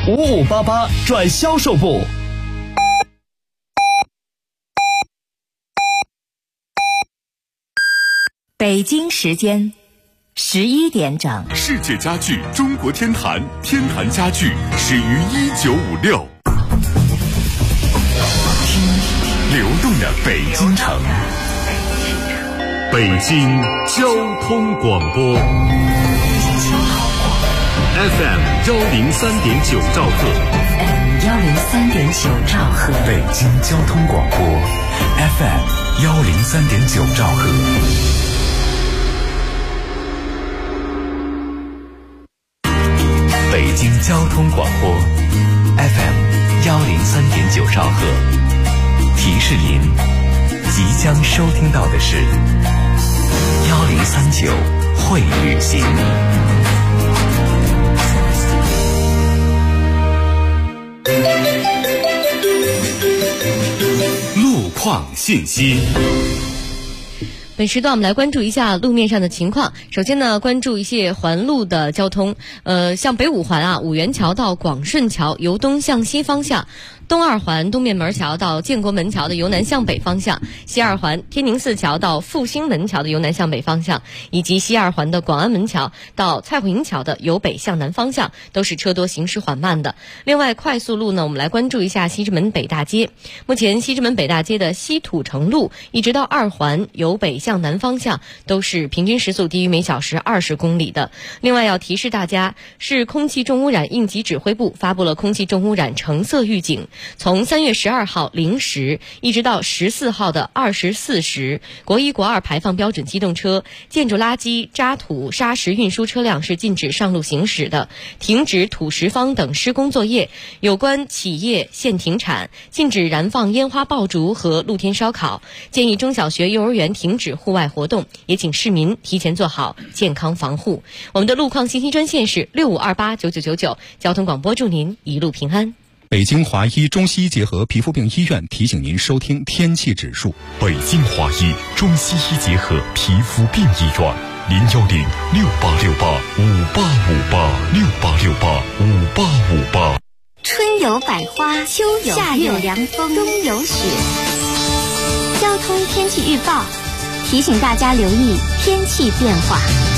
5588转销售部。 北京时间11点整。 世界家具中国天坛，天坛家具始于1956。听流动的北京城，北京交通广播 FM 103.9兆赫 103.9兆赫， 北京交通广播 FM 103.9兆赫。北京交通广播 FM 103.9兆赫，提示您即将收听到的是1039会旅行。路况信息。 本时段我们来关注一下路面上的情况。首先呢，关注一些环路的交通。像北五环五元桥到广顺桥由东向西方向，东二环东面门桥到建国门桥的由南向北方向，西二环天宁寺桥到复兴门桥的由南向北方向，以及西二环的广安门桥到蔡慧营桥的由北向南方向，都是车多行驶缓慢的。另外，快速路呢，我们来关注一下西直门北大街。目前西直门北大街的西土城路一直到二环由北向南方向都是平均时速低于每小时20公里的。另外要提示大家，市空气重污染应急指挥部发布了空气重污染橙色预警，从3月12号0时一直到14号的24时，国1国2排放标准机动车、建筑垃圾、渣土、砂石运输车辆是禁止上路行驶的，停止土石方等施工作业，有关企业限停产，禁止燃放烟花爆竹和露天烧烤，建议中小学幼儿园停止户外活动，也请市民提前做好健康防护。我们的路况信息专线是65289999，交通广播祝您一路平安。 北京华医中西医结合皮肤病医院提醒您收听天气指数。 北京华医中西医结合皮肤病医院，0106868586868685858。 春有百花，秋有夏有凉风，冬有雪。交通天气预报提醒大家留意天气变化。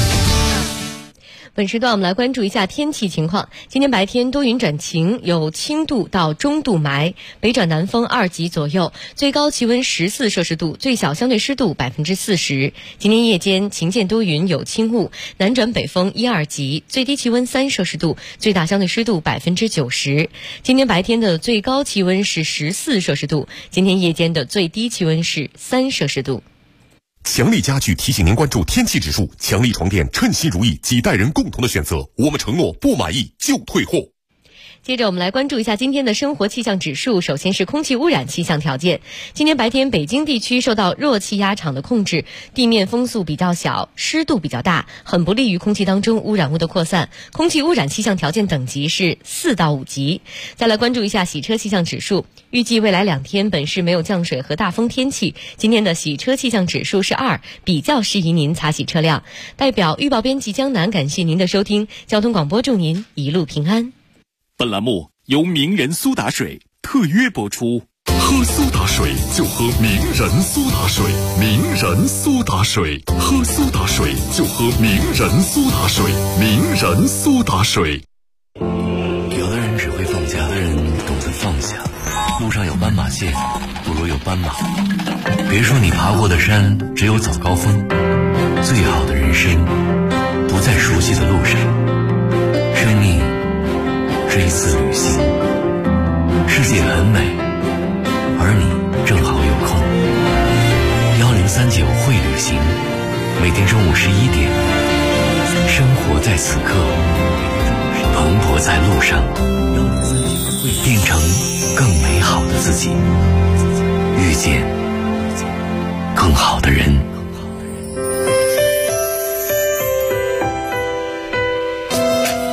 本时段我们来关注一下天气情况。今天白天多云转晴，有轻度到中度霾，北转南风2级左右，最高气温14摄氏度，最小相对湿度40%。今天夜间晴间多云有轻雾，南转北风1、2级，最低气温3摄氏度，最大相对湿度90%。今天白天的最高气温是14摄氏度，今天夜间的最低气温是3摄氏度。 强力家具提醒您关注天气指数，强力床垫称心如意，几代人共同的选择，我们承诺不满意就退货。 接着我们来关注一下今天的生活气象指数。首先是空气污染气象条件。今天白天北京地区受到弱气压场的控制，地面风速比较小，湿度比较大，很不利于空气当中污染物的扩散，空气污染气象条件等级是4到5级。再来关注一下洗车气象指数。预计未来2天本市没有降水和大风天气，今天的洗车气象指数是2，比较适宜您擦洗车辆。代表预报编辑江南感谢您的收听，交通广播祝您一路平安。 本栏目由名人苏打水特约播出。喝苏打水就喝名人苏打水，名人苏打水，喝苏打水就喝名人苏打水，名人苏打水。 有的人只会放假，有的人懂得放下。路上有斑马线，不如有斑马。别说你爬过的山只有早高峰，最好的人生不在熟悉的路上。生命是一次旅行，世界很美，而你正好有空。1039会旅行，每天中午11点，生活在此刻，蓬勃在路上，变成更美好的自己，遇见更好的人。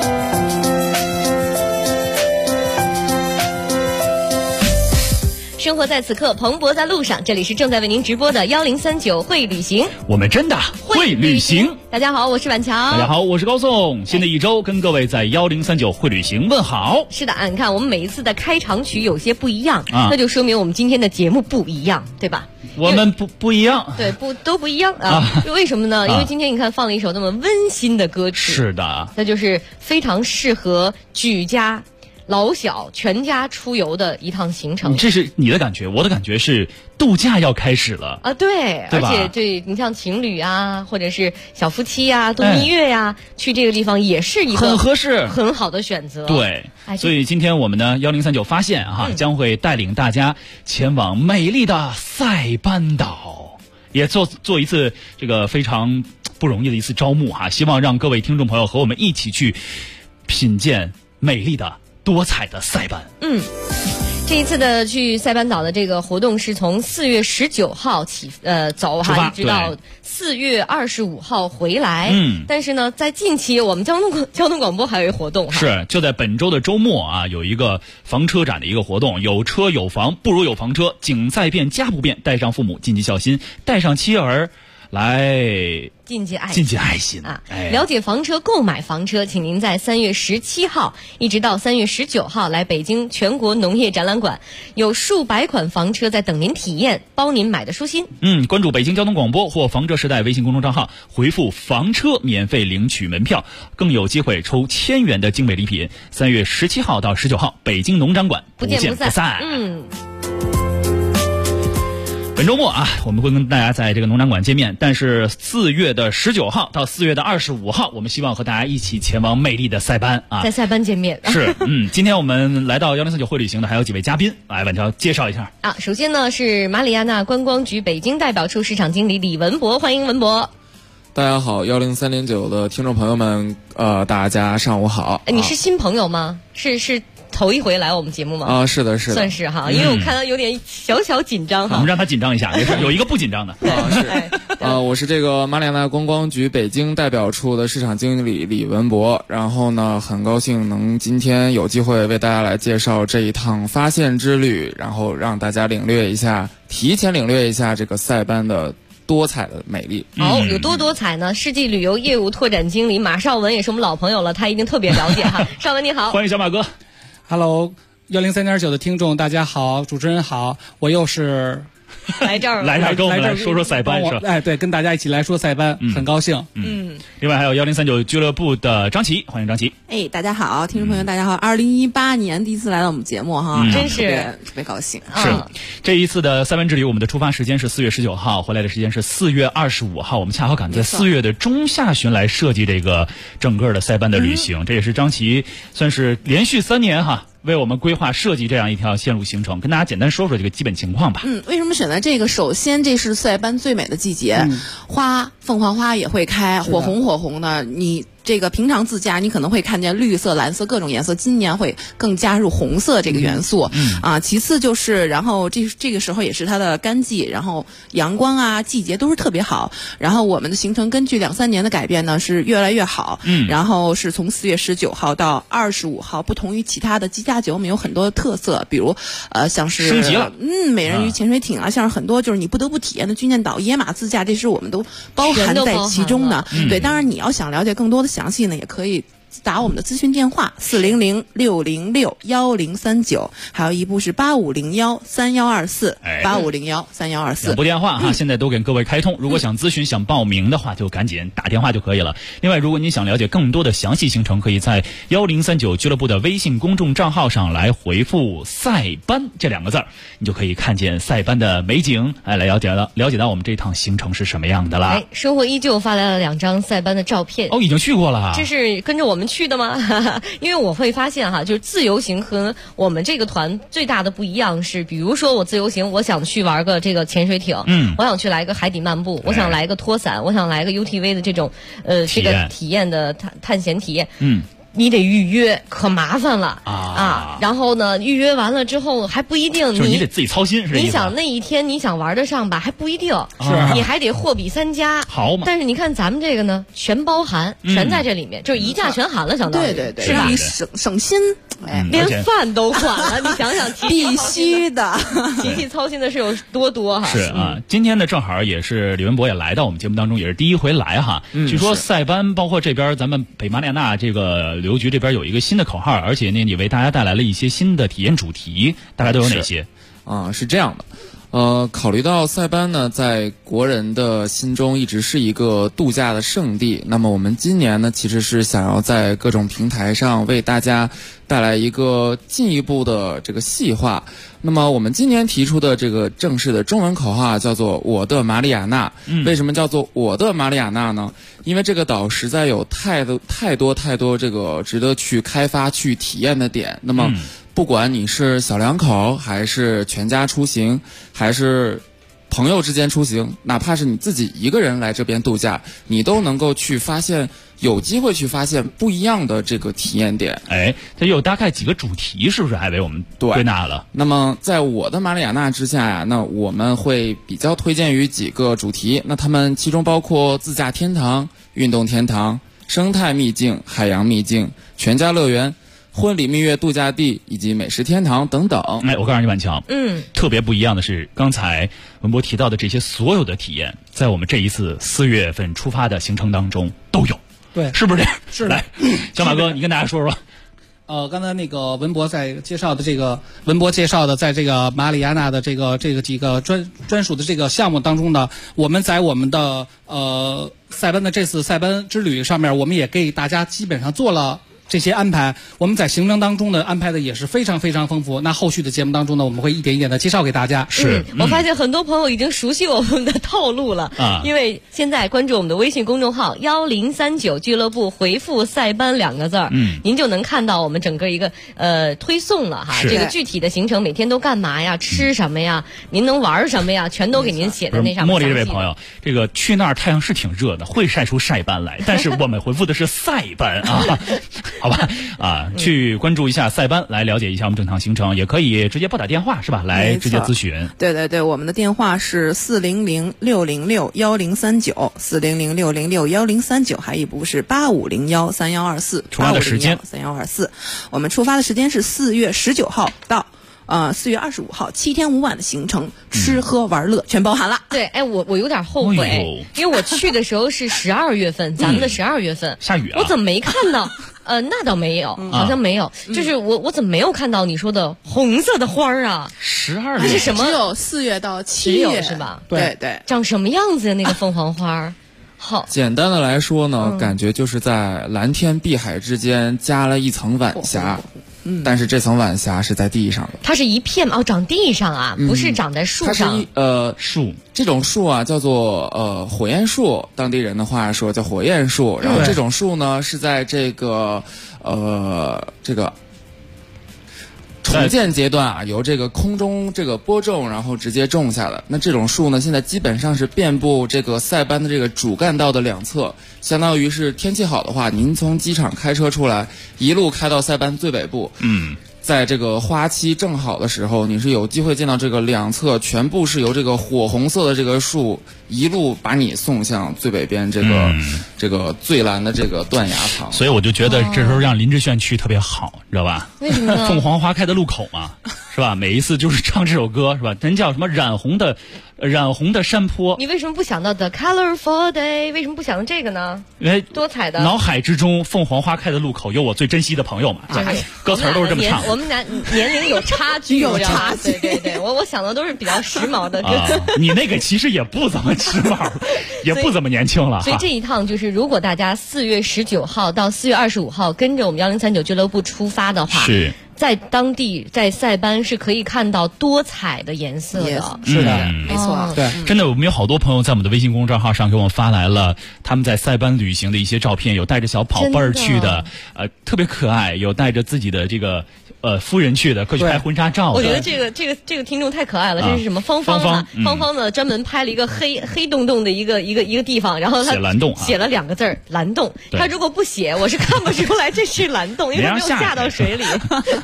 生生活在此刻，蓬勃在路上。这里是正在为您直播的1039会旅行， 我们真的会旅行。 大家好，我是婉乔。 大家好，我是高颂。新的一周，跟各位在1039会旅行问好。 是的，你看我们每一次的开场曲有些不一样，那就说明我们今天的节目不一样，对吧？ 我们不一样， 对，都不一样啊。为什么呢？因为今天你看放了一首那么温馨的歌曲， 是的， 那就是非常适合举家老小全家出游的一趟行程。 这是你的感觉，我的感觉是度假要开始了啊！对，而且对你像情侣啊，或者是小夫妻啊，度蜜月呀，去这个地方也是一个很合适、 很好的选择。 对，所以今天我们呢1039发现将会带领大家前往美丽的塞班岛，也做一次这个非常不容易的一次招募希望让各位听众朋友和我们一起去品鉴美丽的多彩的塞班。 这一次的去塞班岛的这个活动是从4月19号起走一直到4月25号回来。但是呢，在近期我们交通广播还有一个活动是就在本周的周末有一个房车展的一个活动，有车有房不如有房车，景在变家不变，带上父母尽尽孝心，带上妻儿来尽尽爱心啊！ 了解房车，购买房车，请您在3月17号一直到3月19号来北京全国农业展览馆，有数百款房车在等您体验，包您买的舒心。 关注北京交通广播或房车时代微信公众账号，回复房车免费领取门票，更有机会抽1000元的精美礼品。3月17号到19号，北京农展馆不见不散。本周末我们会跟大家在这个农展馆见面，但是4月的19号到4月的25号，我们希望和大家一起前往美丽的塞班在塞班见面。 是，今天我们来到1039会旅行的还有几位嘉宾，来婉乔介绍一下首先呢是马里亚纳观光局北京代表处市场经理李文博，欢迎文博。 大家好10309的听众朋友们，大家上午好。 你是新朋友吗？是头一回来我们节目吗？ 是的，是的， 算是因为我看到有点小紧张我们让他紧张一下，有一个不紧张的我是这个马里亚纳观光局北京代表处的市场经理李文博，然后呢，很高兴能今天有机会为大家来介绍这一趟发现之旅，然后让大家提前领略一下这个塞班的多彩的美丽。 有多彩呢？世纪旅游业务拓展经理马绍文也是我们老朋友了，他一定特别了解绍文你好。 欢迎小马哥。 Hello， 103.9的听众大家好，主持人好，我又是来这儿跟我们来说塞班是吧？ 对，跟大家一起来说塞班，很高兴。 另外还有1039俱乐部的张琪，欢迎张琪。 大家好，听众朋友大家好2018年第一次来到我们节目真是特别高兴。 是这一次的塞班之旅，我们的出发时间是4月19号，回来的时间是4月25号，我们恰好赶在4月的中下旬来设计这个整个的塞班的旅行。这也是张琪算是连续3年为我们规划设计这样一条线路行程，跟大家简单说说这个基本情况吧。 为什么选择这个？首先，这是塞班最美的季节，凤凰花也会开，火红的。你这个平常自驾你可能会看见绿色、蓝色各种颜色，今年会更加入红色这个元素。其次就是，然后这个时候也是它的干季，然后阳光季节都是特别好。然后我们的行程根据2-3年的改变呢是越来越好。然后是从4月19号到25号，不同于其他的机加酒，我们有很多的特色，比如像是升级了， 美人鱼潜水艇像是很多就是你不得不体验的军舰岛、野马自驾，这是我们都包含在其中的。对，当然你要想了解更多的详细呢，也可以打我们的咨询电话400-606-1039，还有一部是8501-3124，8501-3124。 两部电话现在都给各位开通。如果想咨询、想报名的话，就赶紧打电话就可以了。另外，如果你想了解更多的详细行程，可以在1039俱乐部的微信公众账号上来回复"塞班"这2个字，你就可以看见塞班的美景，来了解到我们这趟行程是什么样的了。 生活依旧发来了2张塞班的照片。 已经去过了。 这是跟着我们去的吗？因为我会发现就是自由行和我们这个团最大的不一样是，比如说我自由行，我想去玩个这个潜水艇，我想去来个海底漫步，我想来个拖伞，我想来个 UTV 的这种这个体验的探险体验。你得预约，可麻烦了然后呢，预约完了之后还不一定， 就是你得自己操心，是这意思。 你想那一天你想玩得上吧，还不一定，你还得货比三家。 好嘛。 但是你看咱们这个呢，全包含，全在这里面，就是一价全含了，相当于。 对， 是吧？ 你省心， 连饭都管了，你想想， 必须的， 琪操心的事有多哈。 是啊，今天呢正好也是李文博也来到我们节目当中，也是第一回来哈。据说塞班包括这边咱们北马里亚纳这个旅游局这边有一个新的口号，而且呢也为大家带来了一些新的体验主题，大概都有哪些？ 是这样的。考虑到塞班呢，在国人的心中一直是一个度假的圣地，那么我们今年呢，其实是想要在各种平台上为大家带来一个进一步的这个细化。那么我们今年提出的这个正式的中文口号叫做“我的马里亚纳”。为什么叫做“我的马里亚纳”呢？因为这个岛实在有太多这个值得去开发、去体验的点。那么不管你是小两口，还是全家出行，还是朋友之间出行，哪怕是你自己一个人来这边度假，你都能够去发现，有机会去发现不一样的这个体验点。 这有大概几个主题，是不是还为我们归纳了？ 那么在我的马里亚纳之下呀，那我们会比较推荐于几个主题，那他们其中包括自驾天堂、运动天堂、生态秘境、海洋秘境、全家乐园、婚礼蜜月度假地以及美食天堂等等。 我告诉你婉强，特别不一样的是，刚才文博提到的这些所有的体验，在我们这一次4月份出发的行程当中都有。 对， 是不是这样？ 是来，小马哥，你跟大家说说。 刚才那个文博在介绍的在这个马里亚纳的这个几个专属的这个项目当中呢，我们在我们的塞班的这次塞班之旅上面，我们也给大家基本上做了这些安排。我们在行程当中的安排的也是非常非常丰富。那后续的节目当中呢，我们会一点一点的介绍给大家。 我发现很多朋友已经熟悉我们的套路了因为现在关注我们的微信公众号1039俱乐部，回复塞班2个字您就能看到我们整个一个推送了哈。这个具体的行程每天都干嘛呀，吃什么呀，您能玩什么呀，全都给您写在那上面。 茉莉这位朋友，这个去那儿太阳是挺热的，会晒出晒斑来，但是我们回复的是塞班啊。好吧去关注一下塞班，来了解一下我们整趟行程，也可以直接拨打电话是吧？来直接咨询。 对，我们的电话是400-606-1039，400-606-1039，还一部是8501-3124。 出发的时间 3124，我们出发的时间是4月19号到4月25号，7天5晚的行程，吃喝玩乐全包含了。 对，我有点后悔，因为我去的时候是12月份，咱们的12月份下雨我怎么没看到？那倒没有，好像没有。就是我怎么没有看到你说的红色的花啊 ？12 月是什么？ 只有4月到7月是吧？ 对， 长什么样子呀？那个凤凰花？好， 简单的来说呢，感觉就是在蓝天碧海之间加了一层晚霞。但是这层晚霞是在地上的。 它是一片长地上啊，不是长在树上。 它是树，这种树啊叫做火焰树，当地人的话说叫火焰树。然后这种树呢是在这个重建阶段由这个空中这个播种，然后直接种下的。那这种树呢，现在基本上是遍布这个塞班的这个主干道的两侧，相当于是天气好的话，您从机场开车出来，一路开到塞班最北部。在这个花期正好的时候，你是有机会见到这个两侧全部是由这个火红色的这个树一路把你送向最北边这个最蓝的这个断崖旁。 所以我就觉得这时候让林志炫去特别好，知道吧？ 为什么呢？ 凤凰花开的路口嘛，是吧？每一次就是唱这首歌，是吧？人叫什么染红的山坡。 你为什么不想到 The Colorful Day？ 为什么不想到这个呢？ 因为多彩的脑海之中，凤凰花开的路口有我最珍惜的朋友嘛。歌词都是这么唱。 我们年龄有差距， 有差距。 对，我想的都是比较时髦的歌。 你那个其实也不怎么时髦，也不怎么年轻了。 所以这一趟就是，如果大家4月19号到4月25号跟着我们1039俱乐部出发的话， 是。 在当地，在塞班是可以看到多彩的颜色的， 是的， 没错， 对， 真的，我们有好多朋友在我们的微信公众号上给我们发来了他们在塞班旅行的一些照片，有带着小宝贝儿去的，特别可爱，有带着自己的这个夫人去的，过去拍婚纱照的。 我觉得这个听众太可爱了，这是什么芳芳呢专门拍了一个黑洞洞的一个地方，然后他写蓝洞， 写了2个字蓝洞。他如果不写，我是看不出来这是蓝洞，因为没有下到水里。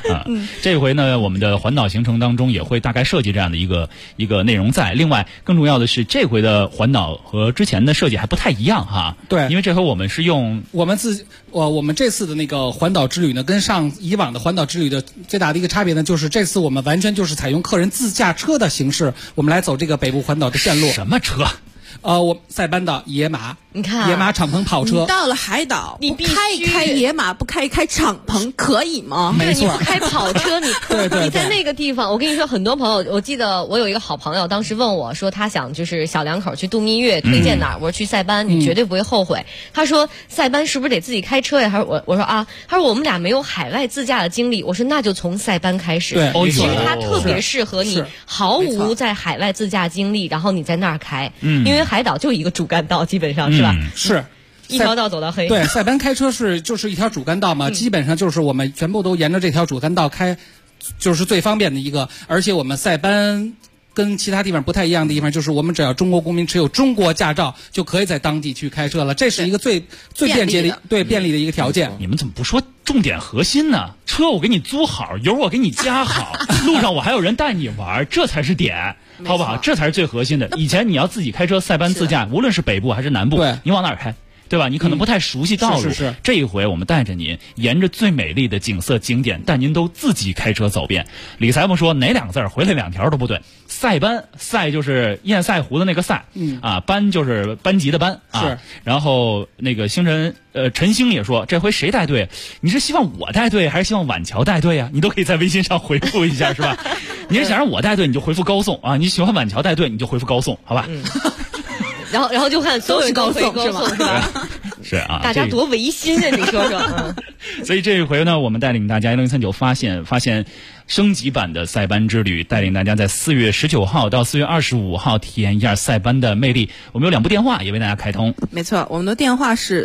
这回呢，我们的环岛行程当中也会大概设计这样的一个内容在。另外，更重要的是，这回的环岛和之前的设计还不太一样哈。 对， 因为这回我们是用我们这次的那个环岛之旅呢，跟以往的环岛之旅的最大的一个差别呢，就是这次我们完全就是采用客人自驾车的形式，我们来走这个北部环岛的线路。 什么车？ 我塞班的野马， 你看野马敞篷跑车。 你到了海岛， 你必须开野马，不开敞篷，可以吗？ 没错， 你不开跑车，你对你在那个地方，我跟你说，很多朋友，我记得我有一个好朋友，当时问我说，他想就是小两口去度蜜月，推荐哪儿？我说去塞班，你绝对不会后悔。他说塞班是不是得自己开车呀？还是我说啊，他说我们俩没有海外自驾的经历。我说那就从塞班开始， 对， 因为它特别适合你毫无在海外自驾经历，然后你在那儿开，因为海岛就一个主干道，基本上是吧？ 是。 一条道走到黑。 对，塞班开车就是一条主干道嘛，基本上就是我们全部都沿着这条主干道开，就是最方便的一个。而且我们塞班跟其他地方不太一样的地方，就是我们只要中国公民持有中国驾照，就可以在当地去开车了。这是一个最便捷的便利的一个条件。 你们怎么不说重点核心呢？车我给你租好，油我给你加好，路上我还有人带你玩，这才是点。好不好？这才是最核心的。以前你要自己开车塞班自驾，无论是北部还是南部，你往哪儿开？对吧？你可能不太熟悉道路。 是。 这一回我们带着您沿着最美丽的景色景点，但您都自己开车走遍。李裁缝说哪两个字回来2条都不对。塞班，塞就是堰塞湖的那个塞，班就是班级的班啊。 是。 然后那个星辰陈星也说，这回谁带队？你是希望我带队还是希望晚桥带队呀？你都可以在微信上回复一下，是吧？你是想让我带队，你就回复高颂啊；你喜欢晚桥带队，你就回复高颂，好吧？ 然后就看所有人都回高颂，是吧？ 是啊， 大家多违心啊！你说说。 所以这一回呢，我们带领大家1039发现升级版的塞班之旅，带领大家在4月19号到4月25号体验一下塞班的魅力。我们有2部电话也为大家开通。 没错，我们的电话是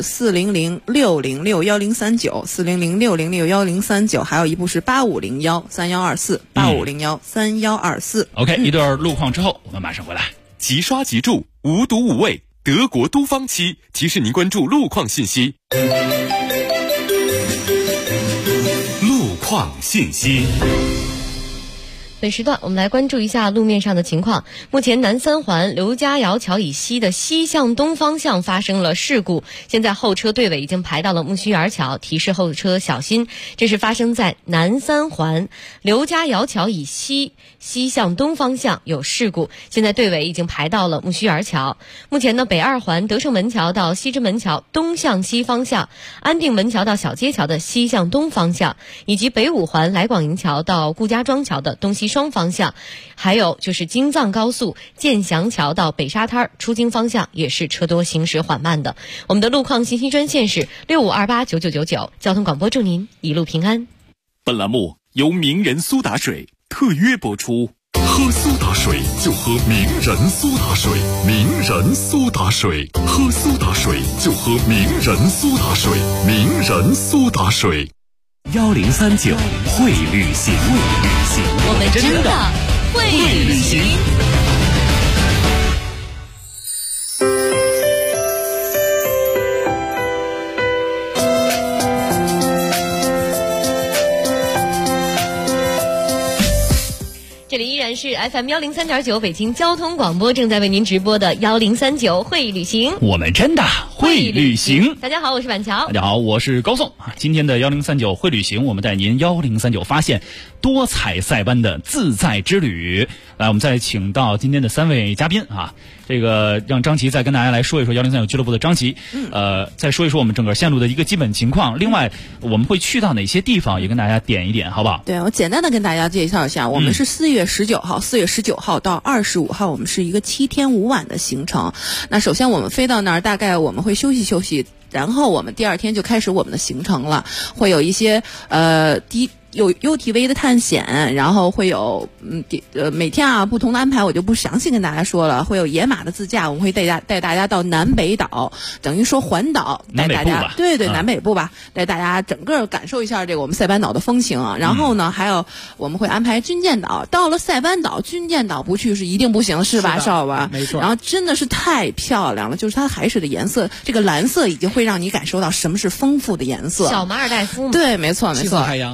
400-606-1039，400-606-1039，还有一部是8501-3124，8501-3124。 OK， 一段路况之后，我们马上回来。 即刷即住，无毒无味，德国都方漆提示您关注路况信息。路况信息。 本时段我们来关注一下路面上的情况。目前南三环刘家窑桥以西的西向东方向发生了事故，现在后车队尾已经排到了木须园桥，提示后车小心。这是发生在南三环刘家窑桥以西向东方向有事故，现在队尾已经排到了木须园桥。目前呢，北二环德胜门桥到西直门桥东向西方向，安定门桥到小街桥的西向东方向，以及北五环来广营桥到顾家庄桥的东西双方向，还有就是京藏高速建祥桥到北沙滩出京方向也是车多行驶缓慢的。我们的路况信息专线是65289999，交通广播祝您一路平安。 本栏目由名人苏打水特约播出。喝苏打水就喝名人苏打水，名人苏打水，喝苏打水就喝名人苏打水，名人苏打水。 1039会旅行， 我们真的会旅行。这里依然是 FM 103.9北京交通广播正在为您直播的1039会旅行， 我们真的会旅行。 大家好，我是板桥。 大家好，我是高颂。今天的1039会旅行，我们带您1039发现多彩塞班的自在之旅。来，我们再请到今天的3位嘉宾啊，这个让张琪再跟大家来说一说1039俱乐部的张琪，再说一说我们整个线路的一个基本情况。另外，我们会去到哪些地方，也跟大家点一点，好不好？ 对，我简单的跟大家介绍一下，我们是4月19号到25号，我们是一个7天5晚的行程。那首先我们飞到那儿，大概我们会休息休息，然后我们第2天就开始我们的行程了，会有一些有 UTV 的探险，然后会有每天啊不同的安排，我就不详细跟大家说了。会有野马的自驾，我们会带大家到南北岛，等于说环岛，带大家对南北部吧，带大家整个感受一下这个我们塞班岛的风情啊。然后呢，还有我们会安排军舰岛，到了塞班岛，军舰岛不去是一定不行，是吧，少吧？ 没错。 然后真的是太漂亮了，就是它海水的颜色，这个蓝色已经会让你感受到什么是丰富的颜色。 小马尔代夫嘛， 对，没错， 七色海洋， 没错。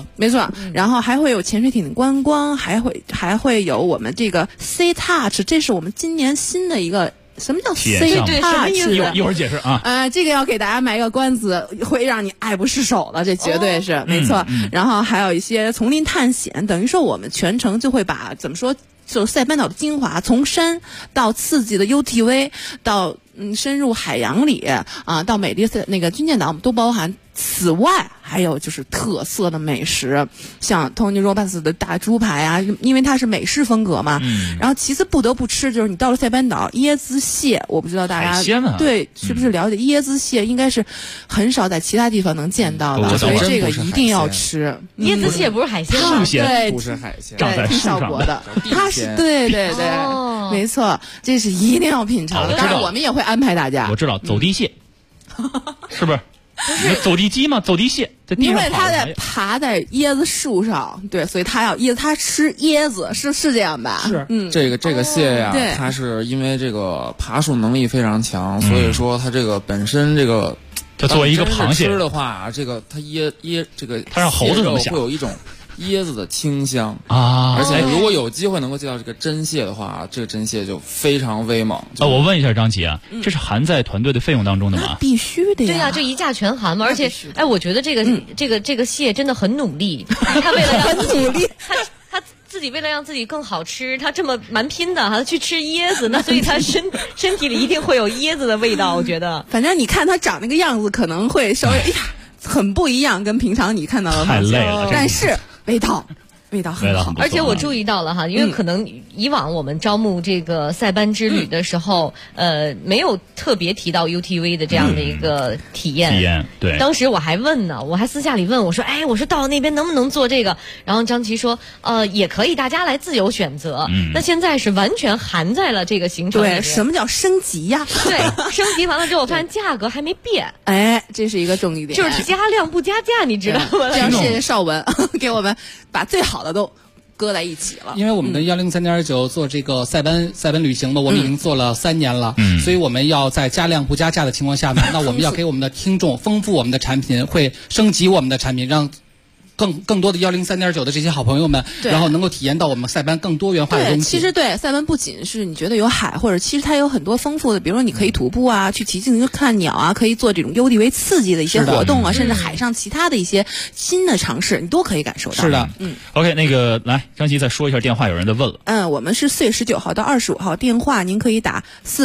然后还会有潜水艇的观光，还会有我们这个 Sea Touch， 这是我们今年新的一个。什么叫 Sea Touch？ 一会儿解释啊。 这个要给大家埋个关子，会让你爱不释手了，这绝对是、没错。然后还有一些丛林探险，等于说我们全程就会把怎么说，就是塞班岛的精华，从山到刺激的 UTV， 到深入海洋里啊，到美丽的那个军舰岛，我们都包含。此外，还有就是特色的美食，像 Tony Robbins 的大猪排啊，因为它是美式风格嘛。然后其次不得不吃，就是你到了塞班岛，椰子蟹，我不知道大家对是不是了解？椰子蟹应该是很少在其他地方能见到的，所以这个一定要吃。 椰子蟹不是海鲜吗？ 对， 不是海鲜， 长在树上效果的，它是对，没错，这是一定要品尝的。当然，我们也会安排大家。 我知道走地蟹，是不是？不是走地鸡吗？走地蟹在地上跑。 因为它在爬在椰子树上，对，所以它要椰子，它吃椰子，是这样吧？ 是， 这个蟹呀，它是因为这个爬树能力非常强，所以说它这个本身这个， 它作为一个螃蟹吃的话，这个它这个它让猴子怎么想？ 会有一种椰子的清香啊！ 而且如果有机会能够见到这个真蟹的话，这个真蟹就非常威猛。 我问一下张琪啊，这是含在团队的费用当中的吗？ 必须的呀！ 对呀，这一价全含嘛。而且，我觉得这个蟹真的很努力，他为了让自己他自己为了让自己更好吃，他这么蛮拼的，还去吃椰子，那所以他身体里一定会有椰子的味道。我觉得， 反正你看他长那个样子，可能会稍微很不一样，跟平常你看到的太累了， 但是味道很好。 而且我注意到了哈，因为可能以往我们招募这个塞班之旅的时候，没有特别提到 UTV 的这样的一个体验。 对。 当时我还问呢，我还私下里问我说，我说到那边能不能做这个？然后张琪说，也可以，大家来自由选择。那现在是完全含在了这个行程里面。 对，什么叫升级呀？ 对，升级完了之后，我发现价格还没变。 这是一个重点， 就是加量不加价，你知道吗？ 这样谢谢邵文给我们把最好的都搁在一起了。 因为我们的103.9做这个塞班旅行呢，我们已经做了3年了，所以我们要在加量不加价的情况下呢，那我们要给我们的听众丰富我们的产品，会升级我们的产品，让更多的103.9的这些好朋友们，然后能够体验到我们塞班更多元化的东西。 其实塞班不仅是你觉得有海，或者其实它有很多丰富的，比如说你可以徒步啊，去骑自行车看鸟啊，可以做这种UTV刺激的一些活动啊，甚至海上其他的一些新的尝试，你都可以感受到。 是的 ，OK， 那个来，张琪再说一下电话，有人在问了。 我们是4月19号到25号，电话您可以打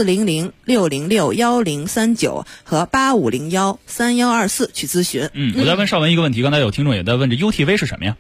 400-606-1039和8501-3124去咨询。 我再问邵文一个问题，刚才有听众也在问这 UTV 是什么呀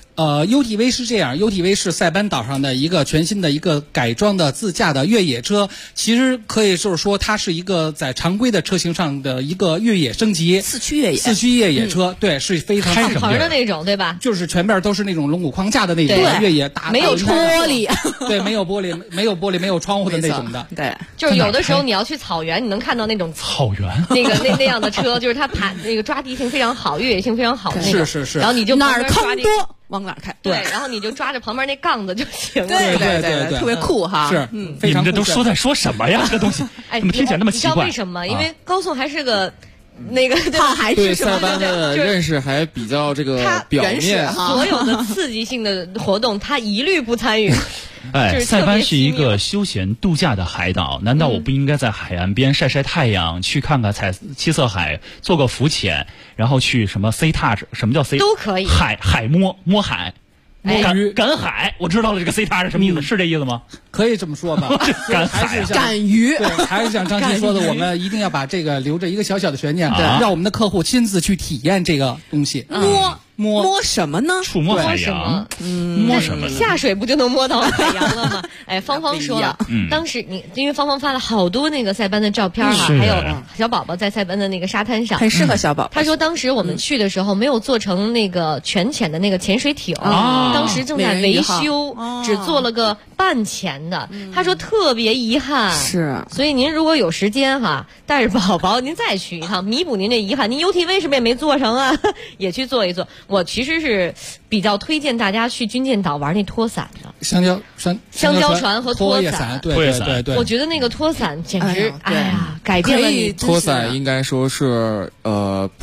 ？UTV 是这样 ，UTV 是塞班岛上的一个全新的一个改装的自驾的越野车，其实可以就是说它是一个在常规的车型上的一个越野升级， 四驱越野车，对，是非常敞篷的那种，对吧？ 就是全面都是那种龙骨框架的那种越野大， 没有玻璃， 对，没有玻璃，没有窗户的那种的， 对， 就是有的时候你要去草原，你能看到那种草原那样的车，就是它那个抓地性非常好，越野性非常好的那种， 是， 然后你就哪儿坑多往哪儿开， 对，然后你就抓着旁边那杠子就行了， 对，特别酷哈。 是， 你们这都说在说什么呀？这东西怎么听起来那么奇怪？ 你知道为什么？因为高颂还是个他还对塞班的认识还比较这个表面， 所有的刺激性的活动他一律不参与。 塞班是一个休闲度假的海岛，难道我不应该在海岸边晒晒太阳，去看看七色海，做个浮潜，然后去什么 Sea Touch？ 什么叫 Sea？ 都可以。 海摸海。赶海，我知道了，这个 Sea Touch 是什么意思？是这意思吗？ 可以这么说吧。 赶鱼， 对，还是像张琪说的，我们一定要把这个留着一个小小的悬念，让我们的客户亲自去体验这个东西。 摸什么呢？ 触摸海洋，摸什么？ 下水不就能摸到海洋了吗？芳芳说了，当时因为芳芳发了好多那个塞班的照片啊，还有小宝宝在塞班的那个沙滩上， 很适合小宝宝。 他说当时我们去的时候没有做成那个全潜的那个潜水艇，当时正在维修，只做了个半潜的。他说特别遗憾， 是。 所以您如果有时间哈，带着宝宝您再去一趟，弥补您这遗憾。您 UTV 是不是也没做成啊？也去做一做。我其实是比较推荐大家去军舰岛玩那拖伞的， 香蕉船和拖伞，对。 我觉得那个拖伞简直，改变了你。 拖伞应该说是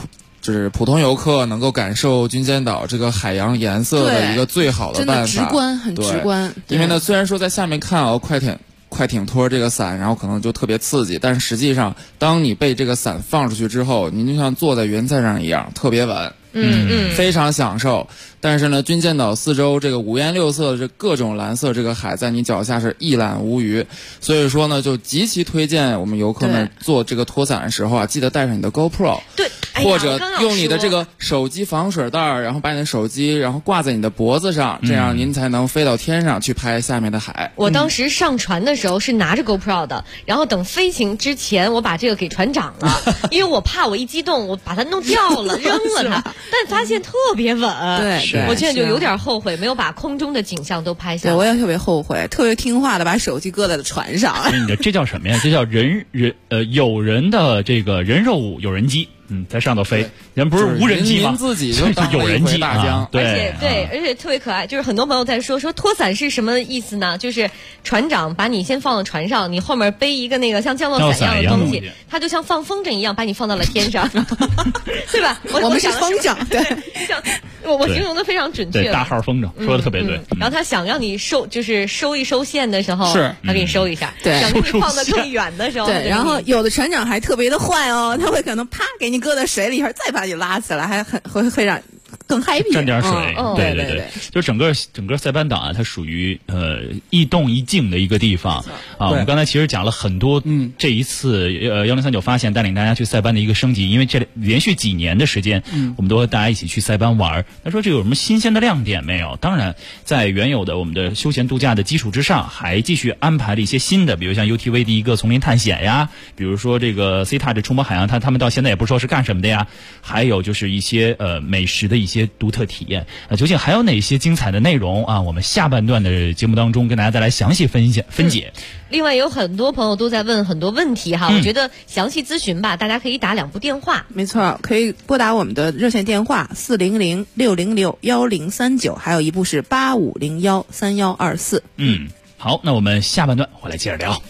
就是普通游客能够感受军舰岛这个海洋颜色的一个最好的办法， 真的直观，很直观。 因为呢，虽然说在下面看快艇拖这个伞，然后可能就特别刺激，但是实际上，当你被这个伞放出去之后，您就像坐在云彩上一样，特别稳，非常享受。但是呢，军舰岛四周这个五颜六色的这各种蓝色，这个海在你脚下是一览无余。所以说呢，就极其推荐我们游客们做这个拖伞的时候啊，记得带上你的 GoPro， 对， 或者用你的这个手机防水袋，然后把你的手机然后挂在你的脖子上，这样您才能飞到天上去拍下面的海。 我当时上船的时候是拿着 GoPro 的，然后等飞行之前，我把这个给船长了，因为我怕我一激动，我把它弄掉了，扔了它，但发现特别稳。 对， 我现在就有点后悔，没有把空中的景象都拍下来。 对，我也特别后悔，特别听话的把手机搁在了船上。 这叫什么呀？这叫有人的这个人肉有人机。在上头飞，人不是无人机吗？ 自己就当有人机大疆， 对， 而且特别可爱。就是很多朋友在说拖伞是什么意思呢？就是船长把你先放到船上，你后面背一个那个像降落伞一样的东西，它就像放风筝一样把你放到了天上，对吧？ 我们是风筝，对， 我形容的非常准确， 对，大号风筝说的特别对。 然后他想让你收一收线的时候， 是他给你收一下， 对， 想给你放得更远的时候， 对。然后有的船长还特别的坏哦，他会可能啪给你搁在水里边，再把你拉起来，还会让更 happy， 沾点水，对，就整个塞班岛啊，它属于一动一静的一个地方啊。我们刚才其实讲了很多，这一次1039发现带领大家去塞班的一个升级，因为这连续几年的时间，我们都和大家一起去塞班玩。他说这有什么新鲜的亮点没有？当然，在原有的我们的休闲度假的基础之上，还继续安排了一些新的，比如像 UTV 的一个丛林探险呀，比如说这个 C-Touch 触摸海洋，他们到现在也不说是干什么的呀，还有就是一些美食的一些独特体验。究竟还有哪些精彩的内容啊？我们下半段的节目当中跟大家再来详细分解。 另外有很多朋友都在问很多问题哈，我觉得详细咨询吧，大家可以打2部电话。 没错，可以拨打我们的热线电话400-606-1039，还有一部是8501-3124。 好，那我们下半段回来接着聊。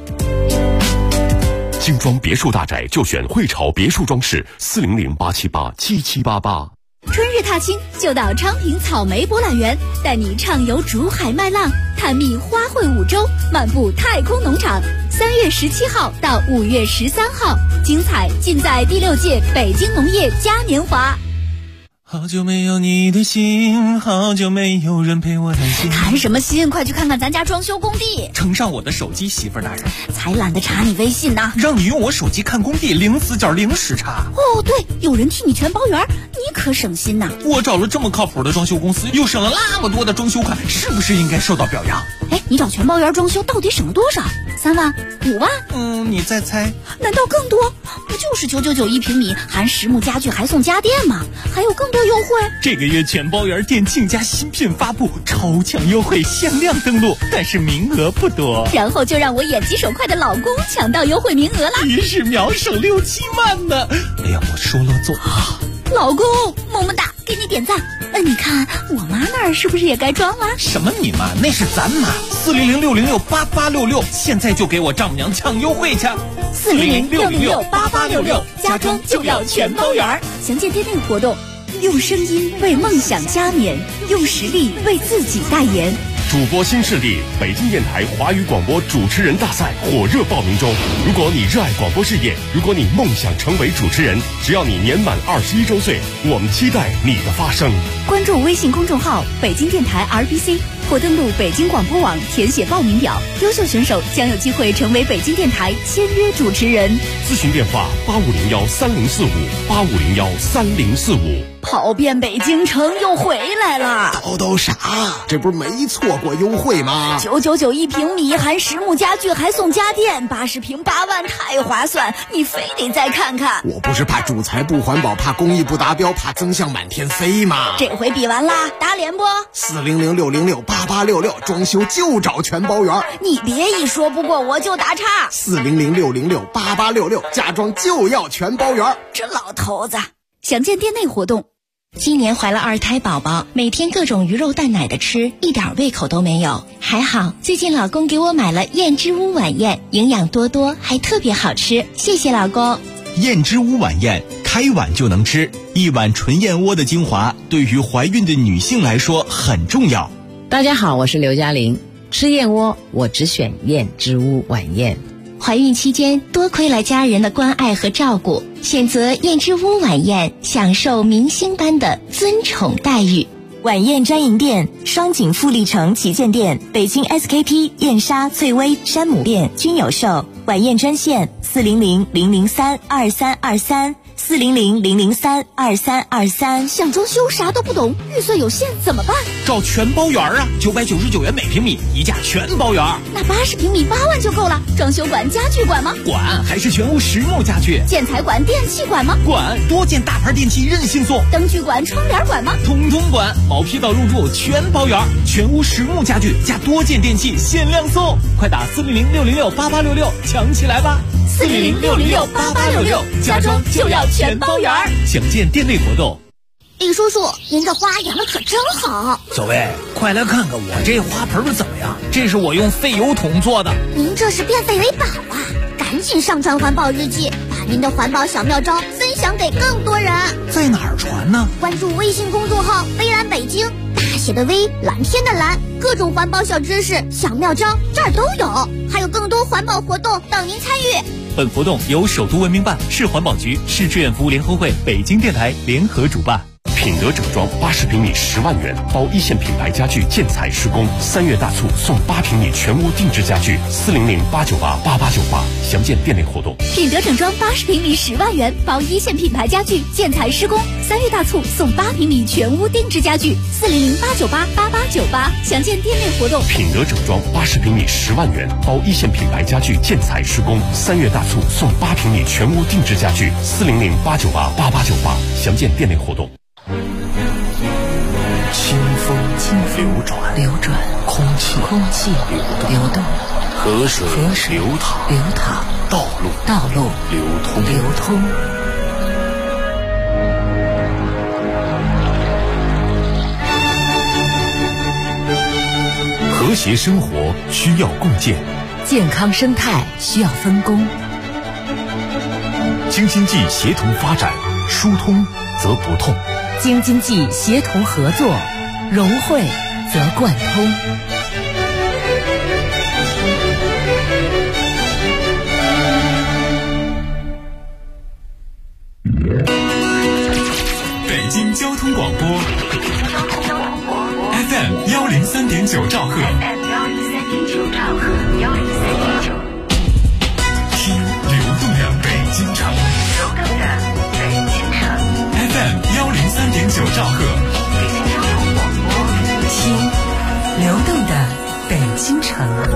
精装别墅大宅就选汇潮别墅装饰，400-878-7788。 春日踏青就到昌平草莓博览园，带你畅游竹海麦浪，探秘花卉五洲，漫步太空农场。3月17号到5月13号，精彩尽在第6届北京农业嘉年华。 好久没有你的心，好久没有人陪我谈心。 谈什么心？快去看看咱家装修工地。 呈上我的手机，媳妇儿大人。 才懒得查你微信呢。 让你用我手机看工地，0死角0时差。 哦，对，有人替你全包圆，你可省心呐。 我找了这么靠谱的装修公司，又省了那么多的装修款，是不是应该受到表扬？ 哎，你找全包圆装修到底省了多少？3万、5万？ 你再猜？ 难道更多？不就是999一平米，含实木家具还送家电吗？还有更多优惠。 这个月全包圆店庆家新品发布，超强优惠，限量登录，但是名额不多。 然后就让我眼疾手快的老公抢到优惠名额了， 一时秒省6-7万呢！哎呀，我说了做。 老公，么么哒，给你点赞。你看我妈那儿是不是也该装了？ 什么你妈？那是咱妈。400-606-8866，现在就给我丈母娘抢优惠去。 400-606-8866，家装就要全包圆。详见店内活动。用声音为梦想加冕，用实力为自己代言。 主播新势力北京电台华语广播主持人大赛火热报名中。如果你热爱广播事业，如果你梦想成为主持人，只要你年满21周岁，我们期待你的发声。 关注微信公众号北京电台 RBC， 或登录北京广播网填写报名表，优秀选手将有机会成为北京电台签约主持人。 咨询电话8501-3045，8501-3045。 跑遍北京城又回来了。 都啥？这不是没错过优惠吗 ？999一平米，含实木家具还送家电，80平8万，太划算！你非得再看看。 我不是怕主材不环保，怕工艺不达标，怕增项满天飞吗？ 这回比完啦，打脸不 ？400-606-8866，装修就找全包圆。 你别一说不过我就打岔。 400-606-8866，家装就要全包圆。 这老头子，详见店内活动。 今年怀了2胎宝宝，每天各种鱼肉蛋奶的吃，一点胃口都没有。还好最近老公给我买了燕之屋晚宴，营养多多，还特别好吃，谢谢老公。 燕之屋晚宴，开碗就能吃。一碗纯燕窝的精华，对于怀孕的女性来说很重要。 大家好，我是刘嘉玲。吃燕窝，我只选燕之屋晚宴。 怀孕期间多亏了家人的关爱和照顾，选择燕之屋晚宴，享受明星般的尊宠待遇。 晚宴专营店：双井富力城旗舰店、北京 SKP、燕莎、翠微、山姆店均有售。晚宴专线400-003-2323。400-003-2323。 想装修啥都不懂，预算有限怎么办？ 找全包园啊，999元每平米，一价全包园。 那80平米8万就够了。装修管、家具管吗？ 管，还是全屋实木家具。 建材管、电器管吗？ 管，多件大牌电器任性送。 灯具管、窗帘管吗？ 统统管，毛坯到入住全包园，全屋实木家具加多件电器限量送，快打400-606-8866抢起来吧！400-606-8866，家装就要全包圆。详见店内活动。 李叔叔，您这花养的可真好。 小薇，快来看看我这花盆怎么样？这是我用废油桶做的。 您这是变废为宝啊！赶紧上传环保日记，把您的环保小妙招分享给更多人。 在哪儿传呢？ 关注微信公众号“微蓝北京”，大写的微，蓝天的蓝，各种环保小知识、小妙招这儿都有，还有更多环保活动等您参与。 本活动由首都文明办、市环保局、市志愿服务联合会、北京电台联合主办。 品德整装80平米10万元，包一线品牌家具建材施工，3月大促送8平米全屋定制家具，400-898-8898，详见店内活动。 品德整装80平米10万元，包一线品牌家具建材施工，3月大促送8平米全屋定制家具，400-898-8898，详见店内活动。 品德整装80平米10万元，包一线品牌家具建材施工，3月大促送8平米全屋定制家具，400-898-8898，详见店内活动。 清风流转，空气流动，河水流淌，道路流通。 和谐生活需要共建， 健康生态需要分工。 京津冀协同发展，疏通则不痛。 京津冀协同合作，融汇则贯通。 北京交通广播 FM 103.9兆赫，听流动的北京城。FM 103.9兆赫， 听流动的北京城。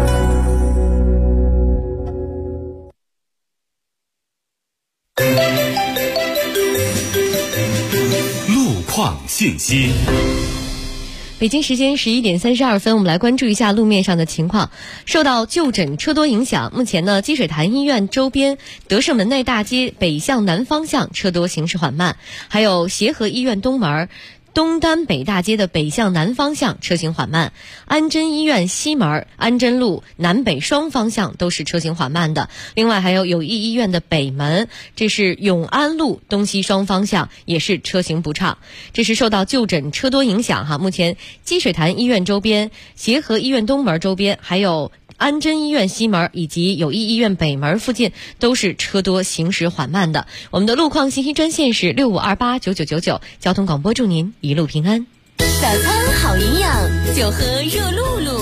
路况信息。 北京时间11点32分，我们来关注一下路面上的情况。受到就诊车多影响，目前呢，积水潭医院周边德胜门内大街北向南方向车多行驶缓慢，还有协和医院东门东单北大街的北向南方向车行缓慢，安贞医院西门安贞路南北双方向都是车行缓慢的。另外还有友谊医院的北门，这是永安路东西双方向也是车行不畅。这是受到就诊车多影响目前积水潭医院周边、协和医院东门周边，还有安贞医院西门以及友谊医院北门附近都是车多行驶缓慢的。我们的路况信息专线是65289999，交通广播祝您一路平安。 早餐好营养，就喝热露露。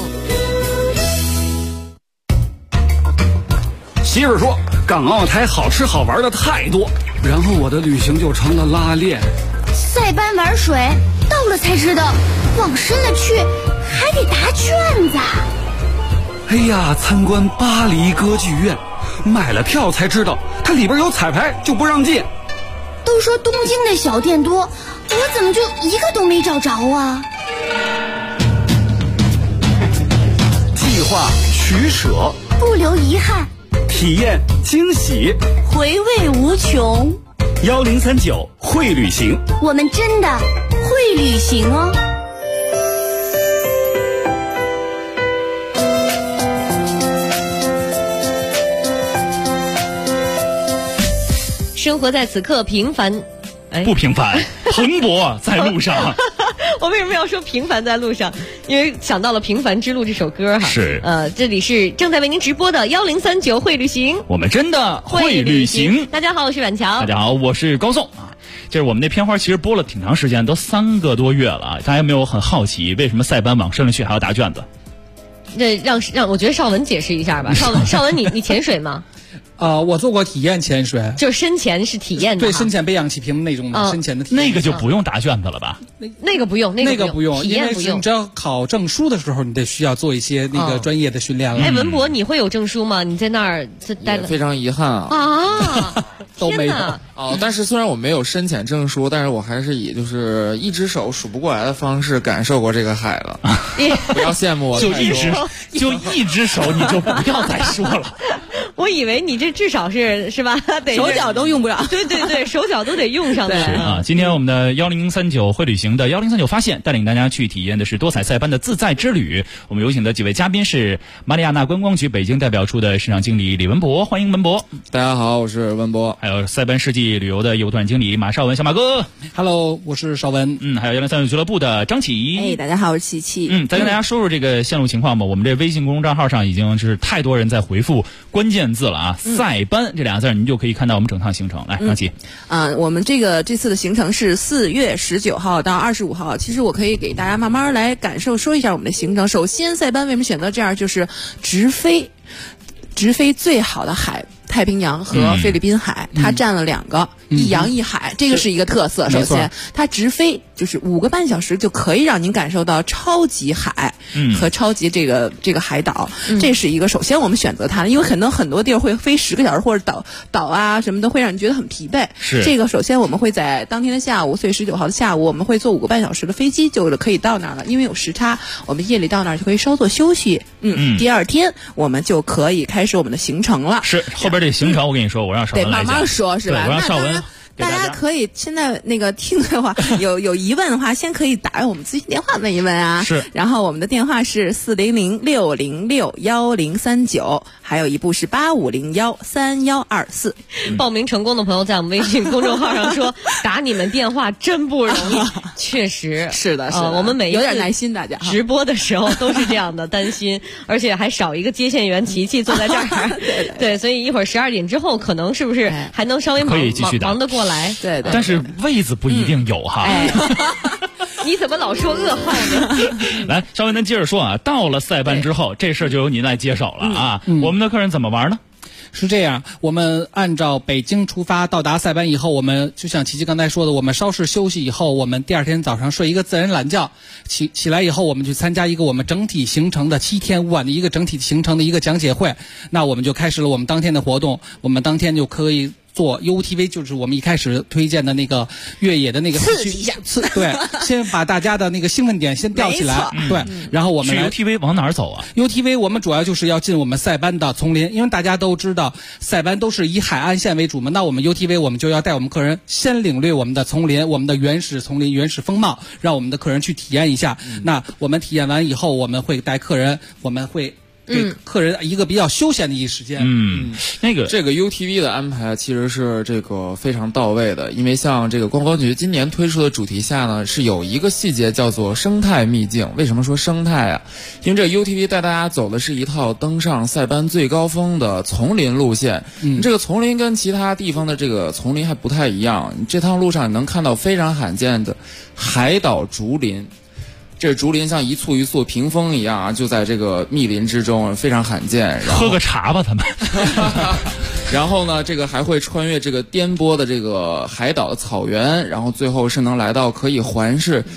媳妇说港澳台好吃好玩的太多，然后我的旅行就成了拉练。 塞班玩水，到了才知道往深了去还得答卷子。 哎呀，参观巴黎歌剧院，买了票才知道它里边有彩排，就不让进。 都说东京的小店多，我怎么就一个都没找着啊？ 计划取舍， 不留遗憾， 体验惊喜， 回味无穷。 1039会旅行， 我们真的会旅行哦。 生生活在此刻平凡， 不平凡，蓬勃在路上。 我为什么要说平凡在路上？因为想到了《平凡之路》这首歌哈。 是。 这里是正在为您直播的1039会旅行， 我们真的会旅行。 大家好，我是阮乔。 大家好，我是高颂啊。这是我们那片花，其实播了挺长时间，都3个多月了。大家有没有很好奇，为什么塞班往深了去还要答卷子？ 这让我觉得邵文解释一下吧。邵文，你潜水吗？ 我做过体验潜水， 就是深潜是体验的， 对，深潜背氧气瓶那种的深潜的体验， 那个就不用答卷子了吧？ 那个不用， 那个不用， 体验不用。 你只要考证书的时候，你得需要做一些那个专业的训练了。 文博，你会有证书吗？你在那儿待了？ 非常遗憾啊， 都没有。 但是虽然我没有深潜证书，但是我还是以就是一只手数不过来的方式感受过这个海了。不要羡慕我， 就一只手，你就不要再说了。 我以为你这至少是吧？得手脚都用不了。 对，手脚都得用上的。 是啊，今天我们的1039会旅行的1039发现，带领大家去体验的是多彩塞班的自在之旅。我们有请的几位嘉宾是马里亚纳观光局北京代表处的市场经理李文博，欢迎文博。 大家好，我是文博。 还有塞班世纪旅游的业务团经理马绍文，小马哥。 Hello， 我是绍文。 还有1039俱乐部的张琪。 大家好，我是琪琪。 再跟大家说说这个线路情况吧。我们这微信公众账号上已经是太多人在回复关键字了啊，塞班这俩字您就可以看到我们整趟行程。来，张琪。 我们这次的行程是4月19号到25号。其实我可以给大家慢慢来感受说一下我们的行程。首先，塞班为什么选择这样，就是直飞最好的海。太平洋和菲律宾海，它占了2个，一洋一海，这个是一个特色。首先，它直飞就是5个半小时就可以让您感受到超级海和超级这个海岛，这是一个。首先我们选择它，因为可能很多地儿会飞10个小时或者岛啊什么的，会让你觉得很疲惫。 是这个，首先我们会在当天的下午，4月19号的下午，我们会坐5个半小时的飞机就可以到那儿了，因为有时差，我们夜里到那儿就可以稍作休息。第二天我们就可以开始我们的行程了。 是后边这行程我跟你说，我让绍文来讲， 得慢慢说，是吧？ 我让绍文。 大家可以现在那个听的话，有疑问的话，先可以打我们咨询电话问一问啊。 是。 然后我们的电话是400-606-1039，还有一部是8501-3124。 报名成功的朋友在我们微信公众号上说，打你们电话真不容易。确实是的， 我们每一次有点耐心，大家直播的时候都是这样的担心，而且还少一个接线员琪琪坐在这儿。对，所以一会儿12点之后，可能是不是还能稍微忙得过来？ 对， 但是位子不一定有哈。 你怎么老说恶话呢？ 来，稍微咱接着说啊，到了塞班之后，这事儿就由您来接手了啊。我们的客人怎么玩呢？ 是这样，我们按照北京出发，到达塞班以后，我们就像琪琪刚才说的，我们稍事休息以后，我们第二天早上睡一个自然懒觉，起来以后，我们去参加一个我们整体行程的7天5晚的一个整体行程的一个讲解会。那我们就开始了我们当天的活动，我们当天就可以做 UTV， 就是我们一开始推荐的那个越野的那个刺激一下， 对，先把大家的那个兴奋点先吊起来，对，然后我们去 UTV 往哪儿走啊 ？UTV 我们主要就是要进我们塞班的丛林，因为大家都知道塞班都是以海岸线为主嘛，那我们 UTV 我们就要带我们客人先领略我们的丛林，我们的原始丛林、原始风貌，让我们的客人去体验一下。那我们体验完以后，我们会带客人，我们会给客人一个比较休闲的一时间。 这个 UTV 的安排其实是这个非常到位的，因为像这个观光局今年推出的主题下呢，是有一个细节叫做生态秘境。为什么说生态啊？因为这个 UTV 带大家走的是一套登上塞班最高峰的丛林路线。这个丛林跟其他地方的这个丛林还不太一样，这趟路上你能看到非常罕见的海岛竹林。这竹林像一簇一簇屏风一样啊，就在这个密林之中，非常罕见。 喝个茶吧，他们。 然后呢，这个还会穿越这个颠簸的这个海岛的草原，然后最后是能来到可以环视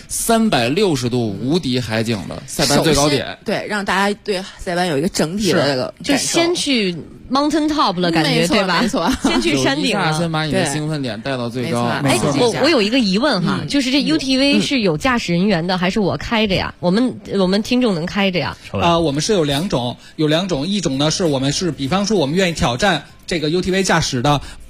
360度无敌海景的塞班最高点。 对，让大家对塞班有一个整体的这个就先去 mountain top 了，感觉对吧？ 没错， 先去山顶了， 先把你的兴奋点带到最高。 我有一个疑问哈，就是这 UTV 是有驾驶人员的，还是我开着呀？我们听众能开着呀？ 我们是有两种，一种呢是我们是比方说我们愿意挑战这个 UTV 驾驶的。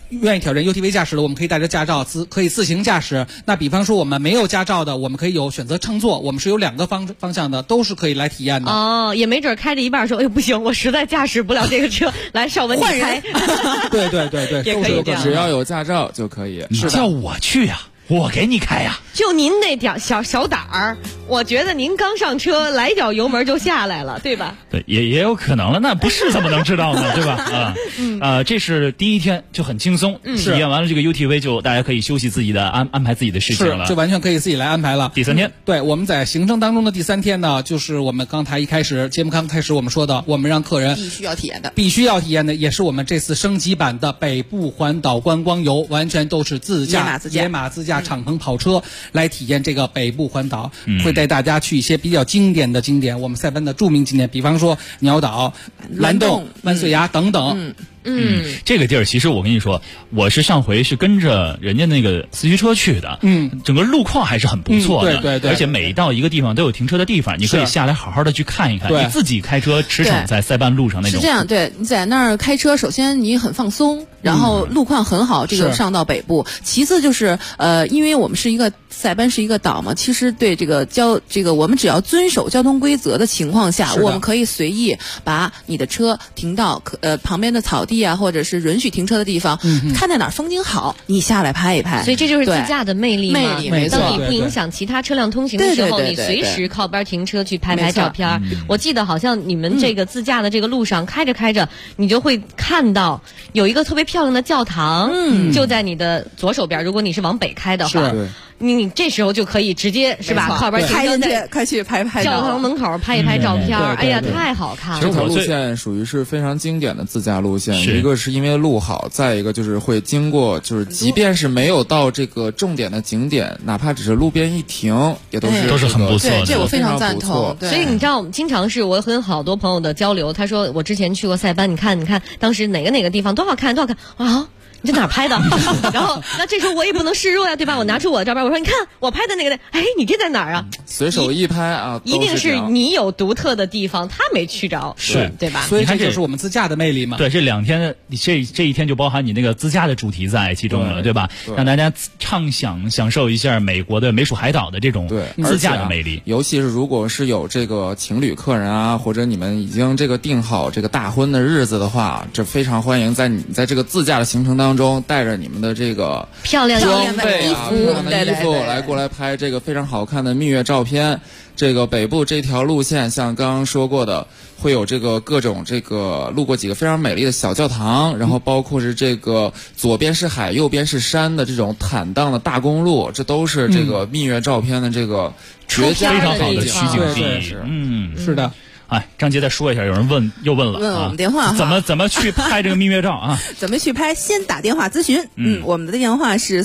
愿意挑战 UTV 驾驶的，我们可以带着驾照可以自行驾驶。那比方说我们没有驾照的，我们可以有选择乘坐，我们是有2个方向的，都是可以来体验的。 哦，也没准开着一半说，哎呦不行，我实在驾驶不了这个车，来邵文你开。 对对对对， 也可以这样， 只要有驾照就可以。 你叫我去呀，我给你开呀。 就您那点小胆儿，我觉得您刚上车来脚油门就下来了，对吧？ 对，也有可能了，那不是怎么能知道呢，对吧？这是第一天就很轻松，体验完了这个 UTV 就大家可以休息自己的安排自己的事情了， 就完全可以自己来安排了。 第3天， 对，我们在行程当中的第3天呢，就是我们刚才节目刚开始我们说的，我们让客人必须要体验的， 也是我们这次升级版的北部环岛观光游，完全都是野马自驾敞篷跑车来体验这个北部环岛，会带大家去一些比较经典的景点，我们塞班的著名景点，比方说鸟岛、蓝洞、万岁崖等等。 这个地儿其实我跟你说，我是上回是跟着人家那个四驱车去的，整个路况还是很不错的， 对， 而且每到一个地方都有停车的地方，你可以下来好好的去看一看，你自己开车驰骋在塞班路上那种。 是这样，对，你在那儿开车，首先你很放松，然后路况很好，这个上到北部。其次就是因为我们是一个塞班是一个岛嘛，其实对这个我们只要遵守交通规则的情况下，我们可以随意把你的车停到旁边的草地啊，或者是允许停车的地方，看在哪儿风景好，你下来拍一拍。 所以这就是自驾的魅力嘛。 没错， 当你不影响其他车辆通行的时候，你随时靠边停车去拍照片。我记得好像你们这个自驾的这个路上开着开着，你就会看到有一个特别漂亮的教堂，就在你的左手边。如果你是往北开的话，你这时候就可以直接是吧？靠边停车在快去拍教堂门口拍一拍照片，哎呀，太好看了。 这条路线属于是非常经典的自驾路线，一个是因为路好，再一个就是会经过，就是即便是没有到这个重点的景点，哪怕只是路边一停，也都是很不错的。 这我非常赞同。 所以你知道，我们经常是我和好多朋友的交流，他说我之前去过塞班，你看当时哪个地方多好看啊！你在哪儿拍的？然后那这时候我也不能示弱呀，对吧？我拿出我的照片，我说你看我拍的那个，哎，你这在哪儿啊？ 随手一拍啊， 一定是你有独特的地方，他没去着， 是对吧？ 所以这就是我们自驾的魅力嘛。 对，这2天这一天就包含你那个自驾的主题在其中了，对吧？让大家享受一下美国的美属海岛的这种自驾的魅力。 尤其是如果是有这个情侣客人啊，或者你们已经这个定好这个大婚的日子的话，这非常欢迎在这个自驾的行程当中带着你们的这个漂亮装备啊、 漂亮的衣服过来拍这个非常好看的蜜月照片。这个北部这条路线，像刚刚说过的，会有这个各种这个路过几个非常美丽的小教堂，然后包括是这个左边是海，右边是山的这种坦荡的大公路，这都是这个蜜月照片的这个绝佳非常好的取景地。 是的。 哎，张杰再说一下，有人又问了， 问我们电话怎么去拍这个蜜月照啊？ 怎么去拍？先打电话咨询。我们的电话是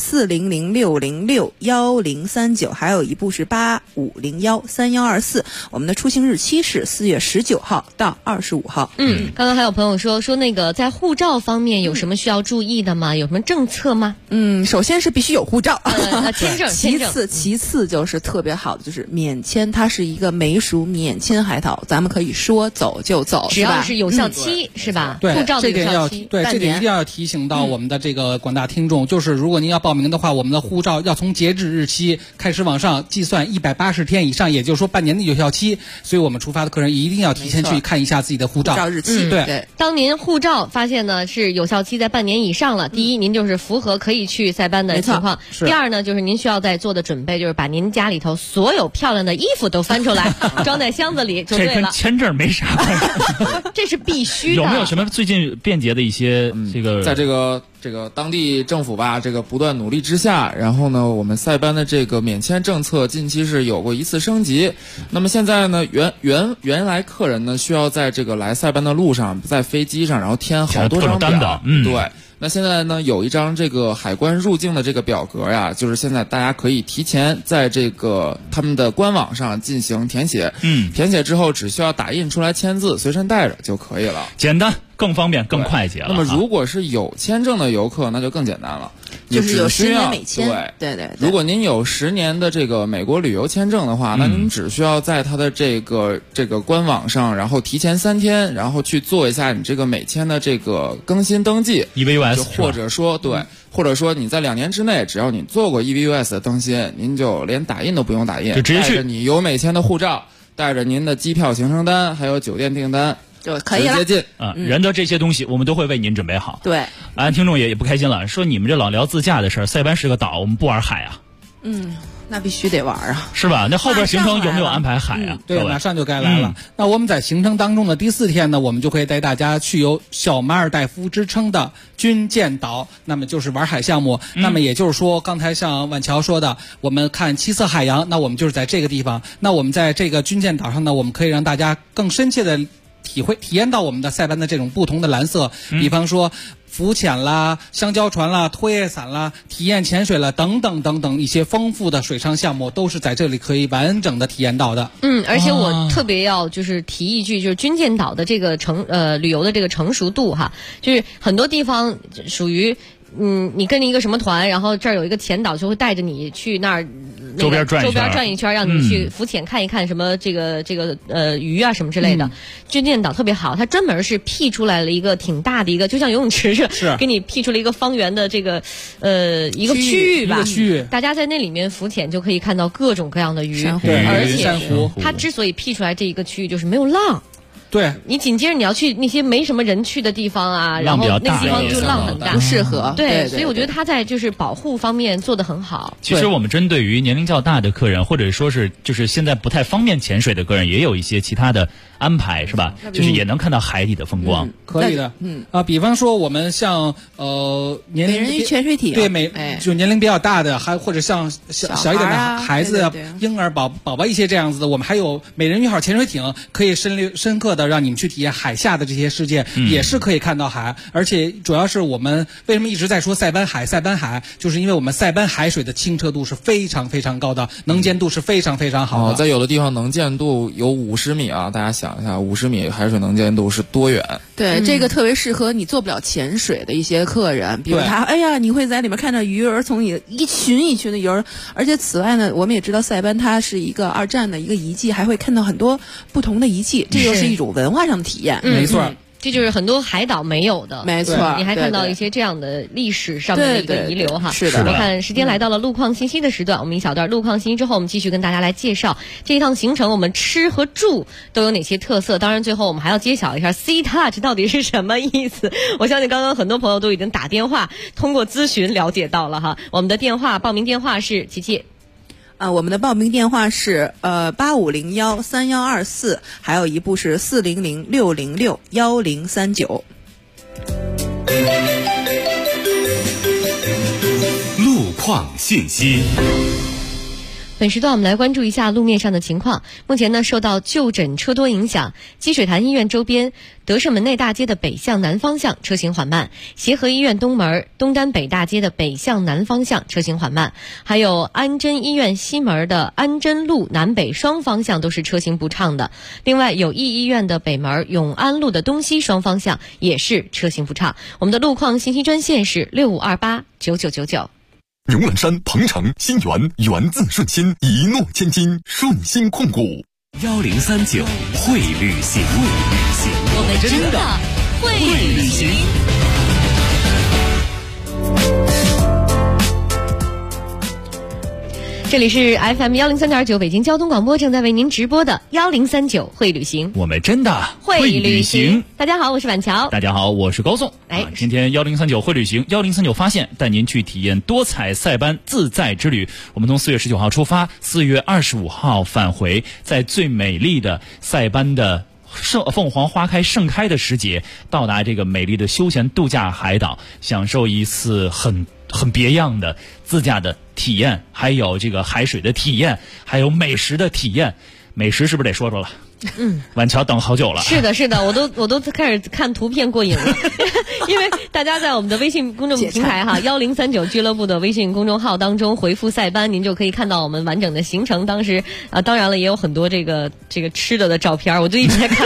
400-606-1039，还有一部是8501-3124。我们的出行日期是4月19号到25号。 刚刚还有朋友说那个在护照方面有什么需要注意的吗？有什么政策吗？ 首先是必须有护照， 签证。 其次就是特别好的就是免签，它是一个美属免签海岛，咱们可以说走就走， 只要是有效期，是吧？ 对， 护照的有效期。 对，这点一定要提醒到我们的这个广大听众，就是如果您要报名的话，我们的护照要从截止日期开始往上计算180天以上，也就是说半年的有效期。所以我们出发的客人一定要提前去看一下自己的护照日期。 对， 当您护照发现呢是有效期在半年以上了，第一，您就是符合可以去塞班的情况；第二呢，就是您需要在做的准备，就是把您家里头所有漂亮的衣服都翻出来，装在箱子里就对了。 这跟签证没啥关系。 这是必须的。 有没有什么最近便捷的一些在这个当地政府吧，这个不断努力之下，然后呢，我们塞班的这个免签政策近期是有过一次升级。那么现在呢，原来客人呢需要在这个来塞班的路上，在飞机上，然后填好多张表，对。那现在呢，有一张这个海关入境的这个表格呀，就是现在大家可以提前在这个他们的官网上进行填写。填写之后只需要打印出来签字，随身带着就可以了， 简单更方便、更快捷了。 那么如果是有签证的游客，那就更简单了， 就是有10年美签。对。 如果您有10年的这个美国旅游签证的话，那您只需要在它的这个官网上，然后提前3天，然后去做一下你这个美签的这个更新登记 EVUS， 或者说或者说你在2年之内，只要你做过 EVUS 的更新，您就连打印都不用打印， 就直接去带着你有美签的护照，带着您的机票行程单，还有酒店订单。 就可以了， 直接进人的这些东西我们都会为您准备好。 对， 听众也不开心了，说你们这老聊自驾的事儿，塞班是个岛，我们不玩海啊。 那必须得玩啊， 是吧？那后边行程有没有安排海啊？ 对，马上就该来了。那我们在行程当中的第4天呢，我们就可以带大家去有小马尔代夫之称的军舰岛，那么就是玩海项目。那么也就是说，刚才像婉乔说的，我们看七色海洋，那我们就是在这个地方。那我们在这个军舰岛上呢，我们可以让大家更深切的体验到我们的塞班的这种不同的蓝色，比方说浮潜啦、香蕉船啦、拖叶伞啦、体验潜水啦等等等等一些丰富的水上项目，都是在这里可以完整的体验到的。 而且我特别要就是提一句，就是军舰岛的这个旅游的这个成熟度哈，就是很多地方属于你跟着一个什么团，然后这儿有一个前导就会带着你去那儿。 周边转一圈，让你去浮潜看一看什么这个鱼啊什么之类的。军舰岛特别好，它专门是辟出来了一个挺大的一个，就像游泳池似的，给你辟出了一个方圆的这个一个区域吧。大家在那里面浮潜就可以看到各种各样的鱼，而且它之所以辟出来这一个区域，就是没有浪。 对， 你紧接着你要去那些没什么人去的地方啊，然后那个地方就浪很大， 不适合。 对，所以我觉得他在就是保护方面做得很好。 其实我们针对于年龄较大的客人，或者说是就是现在不太方便潜水的客人，也有一些其他的安排，是吧？就是也能看到海底的风光。 可以的。比方说我们像年龄美人鱼潜水艇， 对就年龄比较大的，还或者像小一点的孩子、婴儿、宝宝一些这样子的，我们还有美人鱼号潜水艇，可以深刻的让你们去体验海下的这些世界，也是可以看到海。而且主要是我们为什么一直在说塞班海，就是因为我们塞班海水的清澈度是非常非常高的，能见度是非常非常好的。 在有的地方能见度有50米啊，大家想一下，50米海水能见度是多远？ 对，这个特别适合你做不了潜水的一些客人，比如他，你会在里面看到鱼儿从你一群一群的鱼儿，而且此外呢，我们也知道塞班它是一个2战的一个遗迹，还会看到很多不同的遗迹，这又是一种文化上的体验。 没错。 这就是很多海岛没有的， 没错， 你还看到一些这样的历史上面的一个遗留哈。 是的。 我看时间来到了路况信息的时段，我们一小段路况信息之后，我们继续跟大家来介绍这一趟行程，我们吃和住都有哪些特色。当然，最后我们还要揭晓一下 C Touch 到底是什么意思。我相信刚刚很多朋友都已经打电话通过咨询了解到了哈。我们的报名电话是琪琪。 我们的报名电话是85013124，还有一部是4006061039。 路况信息。 本时段我们来关注一下路面上的情况。目前呢，受到就诊车多影响，积水潭医院周边德胜门内大街的北向南方向车行缓慢，协和医院东门东单北大街的北向南方向车行缓慢，还有安贞医院西门的安贞路南北双方向都是车行不畅的。另外，友谊医院的北门永安路的东西双方向也是车行不畅。我们的路况信息专线是65289999。 牛栏山、鹏城、新源，源自顺心，一诺千金，顺心控股。 1039会旅行， 我们真的会旅行。这里是 FM 103.9北京交通广播，正在为您直播的1039会旅行， 我们真的会旅行。大家好，我是婉乔。 大家好，我是高颂。今天1039会旅行，1039发现带您去体验多彩塞班自在之旅。我们从4月19号出发，4月25号返回，在最美丽的塞班的凤凰花开盛开的时节，到达这个美丽的休闲度假海岛，享受一次很别样的自驾的体验，还有这个海水的体验，还有美食的体验。美食是不是得说说了？婉乔等好久了。 是的，我都开始看图片过瘾了，因为大家在我们的微信公众平台哈1039俱乐部的微信公众号当中回复塞班，您就可以看到我们完整的行程。当时当然了，也有很多这个吃的照片，我就一直在看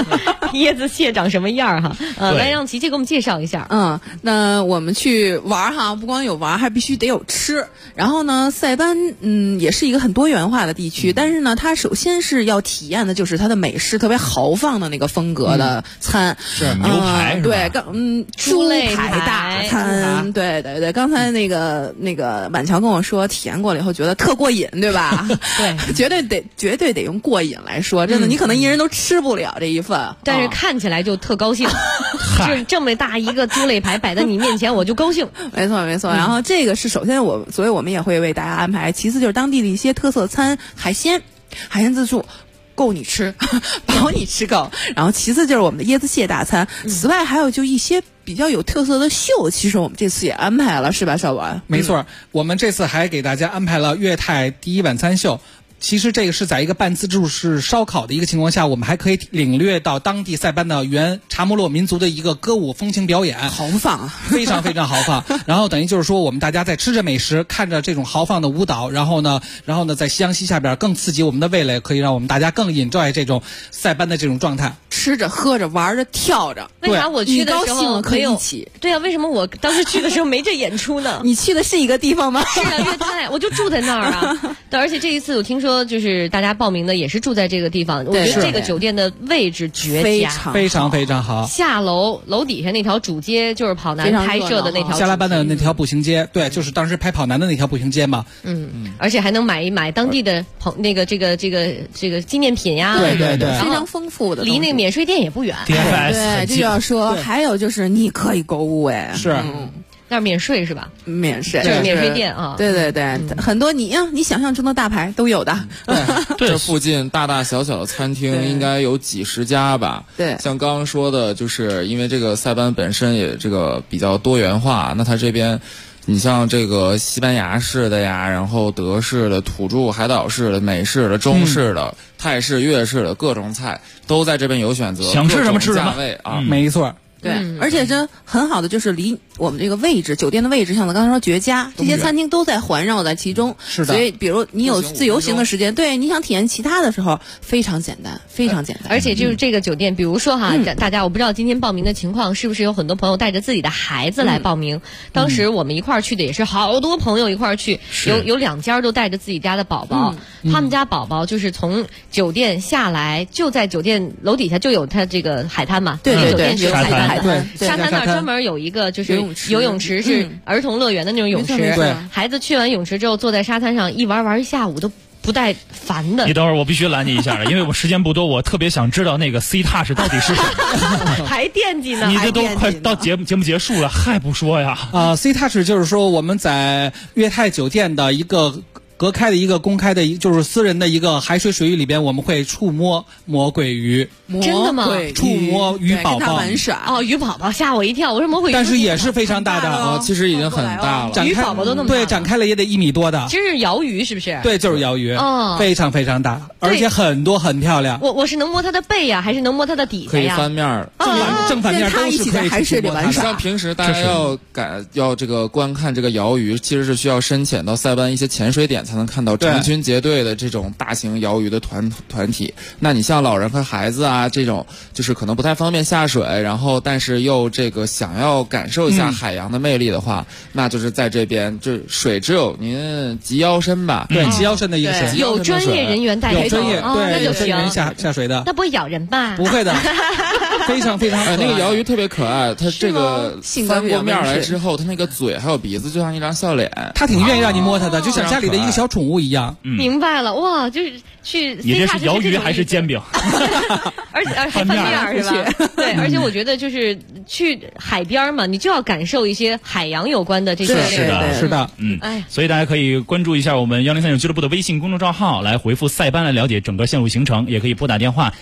椰子蟹长什么样哈？来让琪琪给我们介绍一下。 那我们去玩哈，不光有玩，还必须得有吃。然后呢，塞班也是一个很多元化的地区，但是呢，它首先是要体验的就是它的美式特别豪放的那个风格的餐， 是牛排， 对，猪排大餐，对对对。刚才那个婉乔跟我说，体验过了以后觉得特过瘾，对吧？ 对， 绝对得用过瘾来说，真的，你可能一人都吃不了这一份， 但是看起来就特高兴，就是这么大一个猪肋排摆在你面前，我就高兴。 没错没错。然后这个是首先所以我们也会为大家安排。其次就是当地的一些特色餐，海鲜自助。够你吃，保你吃够。然后其次就是我们的椰子蟹大餐，此外还有就一些比较有特色的秀，其实我们这次也安排了，是吧，少文？ 没错，我们这次还给大家安排了粤泰第一晚餐秀。其实这个是在一个半自助式烧烤的一个情况下，我们还可以领略到当地塞班的原查莫洛民族的一个歌舞风情表演， 豪放啊， 非常非常豪放。然后等于就是说，我们大家在吃着美食，看着这种豪放的舞蹈，然后呢，在夕阳西下边更刺激我们的味蕾，可以让我们大家更enjoy这种塞班的这种状态， 吃着喝着玩着跳着。 为啥我去的时候可以一起？ 对啊，为什么我当时去的时候没这演出呢？ 你去的是一个地方吗？ 是啊，粤泰，我就住在那儿啊。对，而且这一次我听说就是大家报名的也是住在这个地方，我觉得这个酒店的位置绝佳， 非常非常好。 下楼底下那条主街就是跑男拍摄的那条， 下拉班的那条步行街，对，就是当时拍跑男的那条步行街嘛。 而且还能买一买当地的这个纪念品呀， 对对对， 非常丰富的， 离那个免税店也不远。 对，这就要说，还有就是你可以购物是。 那是免税是吧？ 免税， 就是免税店啊。 对对对，很多你想象中的大牌都有的。 对，这附近大大小小的餐厅应该有几十家吧。 对， 像刚刚说的，就是因为这个塞班本身也这个比较多元化，那它这边。你像这个西班牙式的呀，然后德式的、土著海岛式的、美式的、中式的、泰式、粤式的各种菜都在这边有选择， 想吃什么吃什么， 价位啊， 没错。 对，而且这很好的就是离我们这个位置，酒店的位置，像我刚才说绝佳，这些餐厅都在环绕在其中。 是的。 所以，比如你有自由行的时间，对，你想体验其他的时候，非常简单，非常简单。 而且就是这个酒店，比如说哈，大家我不知道今天报名的情况是不是有很多朋友带着自己的孩子来报名。当时我们一块儿去的也是好多朋友一块儿去，有2家都带着自己家的宝宝，他们家宝宝就是从酒店下来，就在酒店楼底下就有他这个海滩嘛， 对对对， 有海滩。 沙滩那儿专门有一个就是游泳池，是儿童乐园的那种泳池。孩子去完泳池之后，坐在沙滩上一玩一下午都不带烦的。 你等会儿，我必须拦你一下了，因为我时间不多，我特别想知道那个 C Touch 到底是什么。 还惦记呢？ 你这都快到节目结束了，还不说呀 ？C Touch 就是说我们在粤泰酒店的一个。隔开的一个公开的，就是私人的一个海水水域里边，我们会触摸魔鬼鱼。 真的吗？ 触摸鱼宝宝， 玩耍哦，鱼宝宝吓我一跳，我说魔鬼鱼， 但是也是非常大的， 其实已经很大了。 鱼宝宝都那么大， 对，展开了也得1米多的。 其实是鳐鱼，是不是？ 对，就是鳐鱼，非常非常大，而且很多很漂亮。 我是能摸它的背呀，还是能摸它的底下呀？ 可以翻面， 正反面都是可以海水里玩耍。 像平时大家要这个观看这个鳐鱼，其实是需要深潜到塞班一些潜水点才能看到成群结队的这种大型鳐鱼的团体。那你像老人和孩子啊这种，就是可能不太方便下水，然后但是又这个想要感受一下海洋的魅力的话，那就是在这边，这水只有您及腰深吧？ 对，及腰深的一个水， 有专业人员带有专业， 对， 有专业人下水的， 那不会咬人吧？ 不会的，非常非常可爱。 那个鳐鱼特别可爱，它这个翻过面来之后，它那个嘴还有鼻子就像一张笑脸， 它挺愿意让你摸它的，就像家里的一个小宠物一样。 明白了，哇，就是去。 你这是鳐鱼还是煎饼？ 而且还翻面是吧？对，而且我觉得就是去海边嘛，你就要感受一些海洋有关的这些。 是的， 所以大家可以关注一下我们1039俱乐部的微信公众账号，来回复塞班来了解整个线路行程，也可以拨打电话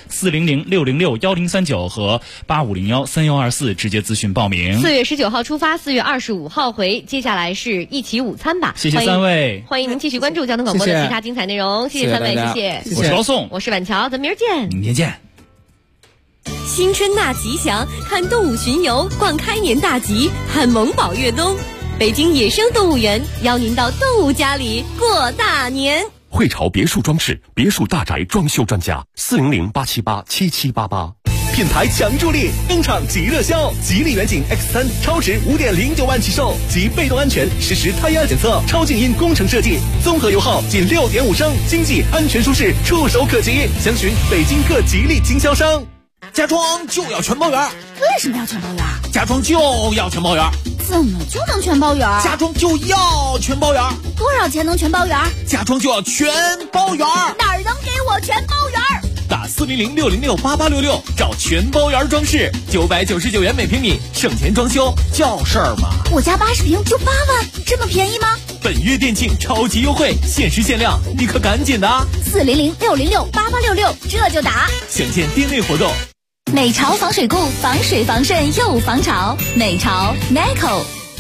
400-606-1039和8501-3124直接咨询报名。 4月19号出发，4月25号回，接下来是一起午餐吧。 谢谢3位， 欢迎您继续关注交通广播的其他精彩内容。谢谢3位，谢谢。 我是高颂， 我是婉乔，咱们明儿见。 明天见。 新春纳吉祥，看动物巡游，逛开年大吉，看萌宝越冬。北京野生动物园邀您到动物家里过大年。 汇潮别墅装饰别墅大宅装修专家，400-878-7788。 品牌强助力登场即热销，吉利远景 X3 超值5.09万起售，及被动安全实时胎压检测，超静音工程设计，综合油耗仅6.5升，经济安全舒适，触手可及。详询北京各吉利经销商。 家装就要全包圆。 为什么要全包圆？ 家装就要全包圆。 怎么就能全包圆？ 家装就要全包圆。 多少钱能全包圆？ 家装就要全包圆。 哪儿能给我全包圆？ 打400-606-8866找全包圆装饰，999元每平米，省钱装修叫事儿吗？ 我家80平就8万，这么便宜吗？ 本月店庆超级优惠，限时限量，你可赶紧的 ！400-606-8866，这就打。 详见店内活动。 美潮防水固，防水防渗又防潮。美潮 Neco。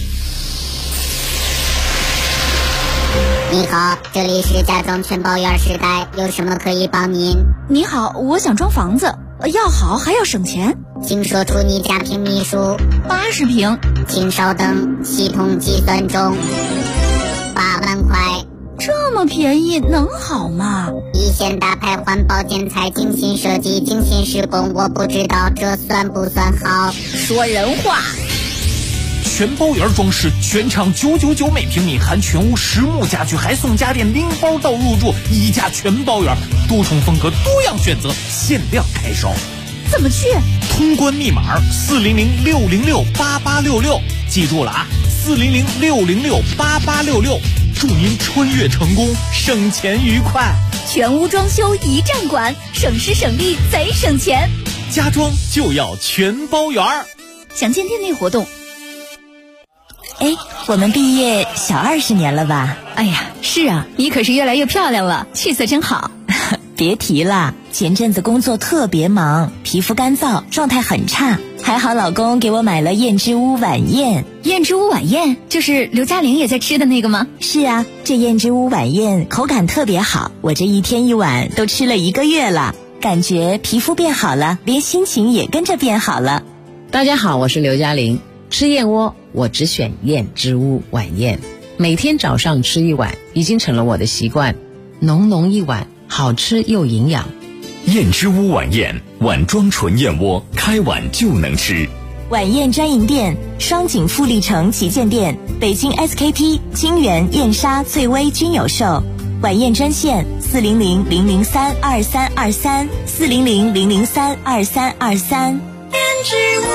你好，这里是家装全包圆时代，有什么可以帮您？ 你好，我想装房子，要好还要省钱， 请说出你家平米数。 80平。 请稍等，系统计算中。8万块。 这么便宜能好吗？ 一线大牌环保建材，精心设计，精心施工，我不知道这算不算好。 说人话。 全包圆装饰，全场999每平米，含全屋实木家具，还送家电拎包到入住，一价全包圆，多重风格，多样选择，限量开烧。 怎么去？ 通关密码400-606-8866，记住了啊，400-606-8866，祝您穿越成功，省钱愉快。 全屋装修一站管，省时省力贼省钱。 家装就要全包圆。 详见店内活动。 哎，我们毕业小20年了吧？ 哎呀，是啊，你可是越来越漂亮了，气色真好。 别提了，前阵子工作特别忙，皮肤干燥，状态很差。还好老公给我买了燕之屋晚宴。 燕之屋晚宴就是刘嘉玲也在吃的那个吗？ 是啊，这燕之屋晚宴口感特别好，我这一天一碗都吃了1个月了，感觉皮肤变好了，连心情也跟着变好了。 大家好，我是刘嘉玲。吃燕窝我只选燕之屋晚宴，每天早上吃1碗已经成了我的习惯，浓浓一碗，好吃又营养。 燕之屋晚宴，碗装纯燕窝，开碗就能吃。 晚宴专营店：双井富力城旗舰店、北京 SKP、金源、燕莎、翠微均有售。晚宴专线400-003-2323 400-003-2323。 燕之屋。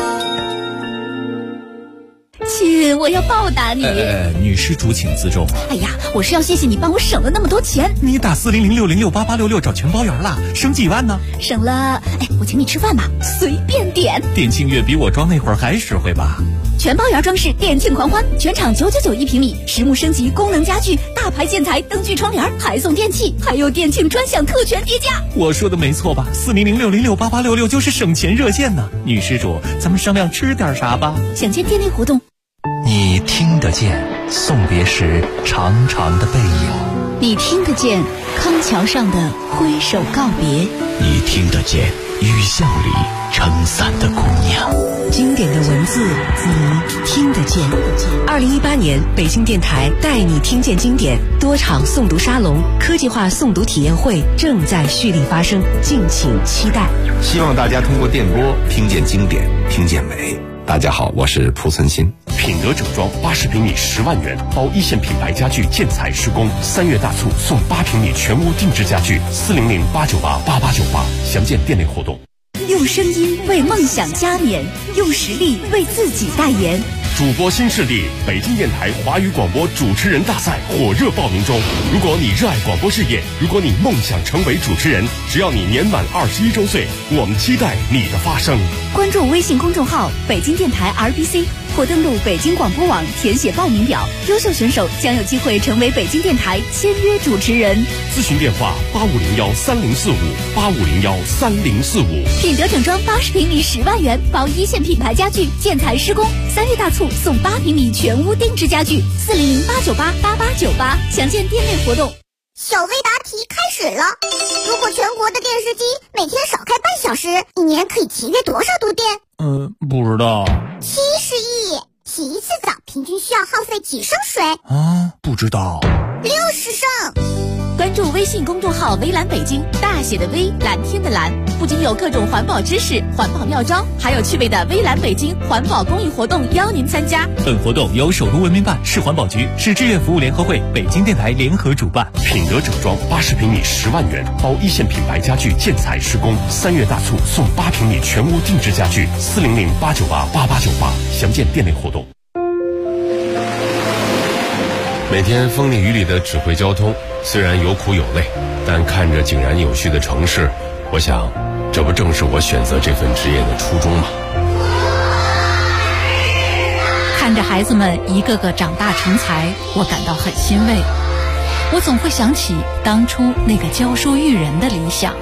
亲，我要报答你。 女施主请自重。 哎呀，我是要谢谢你帮我省了那么多钱。 你打400-606-8866找全包圆啦，省几万呢？ 省了，我请你吃饭吧，随便点。 店庆月比我装那会儿还实惠吧？ 全包圆装饰店庆狂欢，全场999一平米，实木升级，功能家具，大牌建材，灯具窗帘，还送电器，还有店庆专享特权叠加。 我说的没错吧？400-606-8866就是省钱热线呢。女施主，咱们商量吃点啥吧？ 详见店内活动。 你听得见送别时长长的背影， 你听得见康桥上的挥手告别， 你听得见雨巷里撑伞的姑娘。 经典的文字，你听得见。2018年北京电台带你听见经典多场诵读沙龙、科技化诵读体验会正在蓄力发生，敬请期待。 希望大家通过电波听见经典，听见美。大家好，我是蒲存昕。 品德整装80平米10万元，包一线品牌家具建材施工，3月大促送8平米全屋定制家具，400-898-8898，详见店内活动。 用声音为梦想加冕，用实力为自己代言。 主播新势力，北京电台华语广播主持人大赛火热报名中。如果你热爱广播事业，如果你梦想成为主持人，只要你年满21周岁，我们期待你的发声。 关注微信公众号北京电台 RBC， 或登录北京广播网填写报名表，优秀选手将有机会成为北京电台签约主持人。 咨询电话85013045，85013045。 品德整装80平米10万元，包一线品牌家具建材施工，3月大促送8平米全屋定制家具，400-898-8898，详见店内活动。 小微答题开始了。如果全国的电视机每天少开半小时，一年可以节约多少度电？ 不知道。 70亿。洗一次澡平均需要耗费几升水？ 不知道。 60升。 关注注微信公众号微蓝北京，大写的微，蓝天的蓝，不仅有各种环保知识、环保妙招，还有趣味的微蓝北京环保公益活动邀您参加。 本活动由首都文明办、市环保局、市志愿服务联合会、北京电台联合主办。 品德整装80平米10万元，包一线品牌家具建材施工，3月大促送8平米全屋定制家具，400-898-8898，详见店内活动。每天风里雨里的指挥交通，虽然有苦有累，但看着井然有序的城市，我想，这不正是我选择这份职业的初衷吗？ 看着孩子们一个个长大成才，我感到很欣慰。我总会想起当初那个教书育人的理想。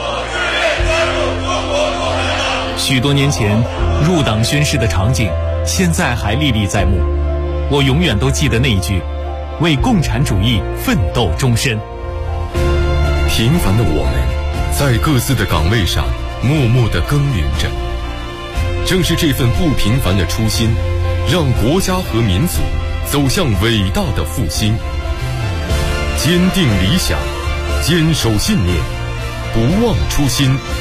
许多年前入党宣誓的场景，现在还历历在目。我永远都记得那一句：为共产主义奋斗终身。 平凡的我们，在各自的岗位上默默地耕耘着。正是这份不平凡的初心，让国家和民族走向伟大的复兴。坚定理想，坚守信念，不忘初心，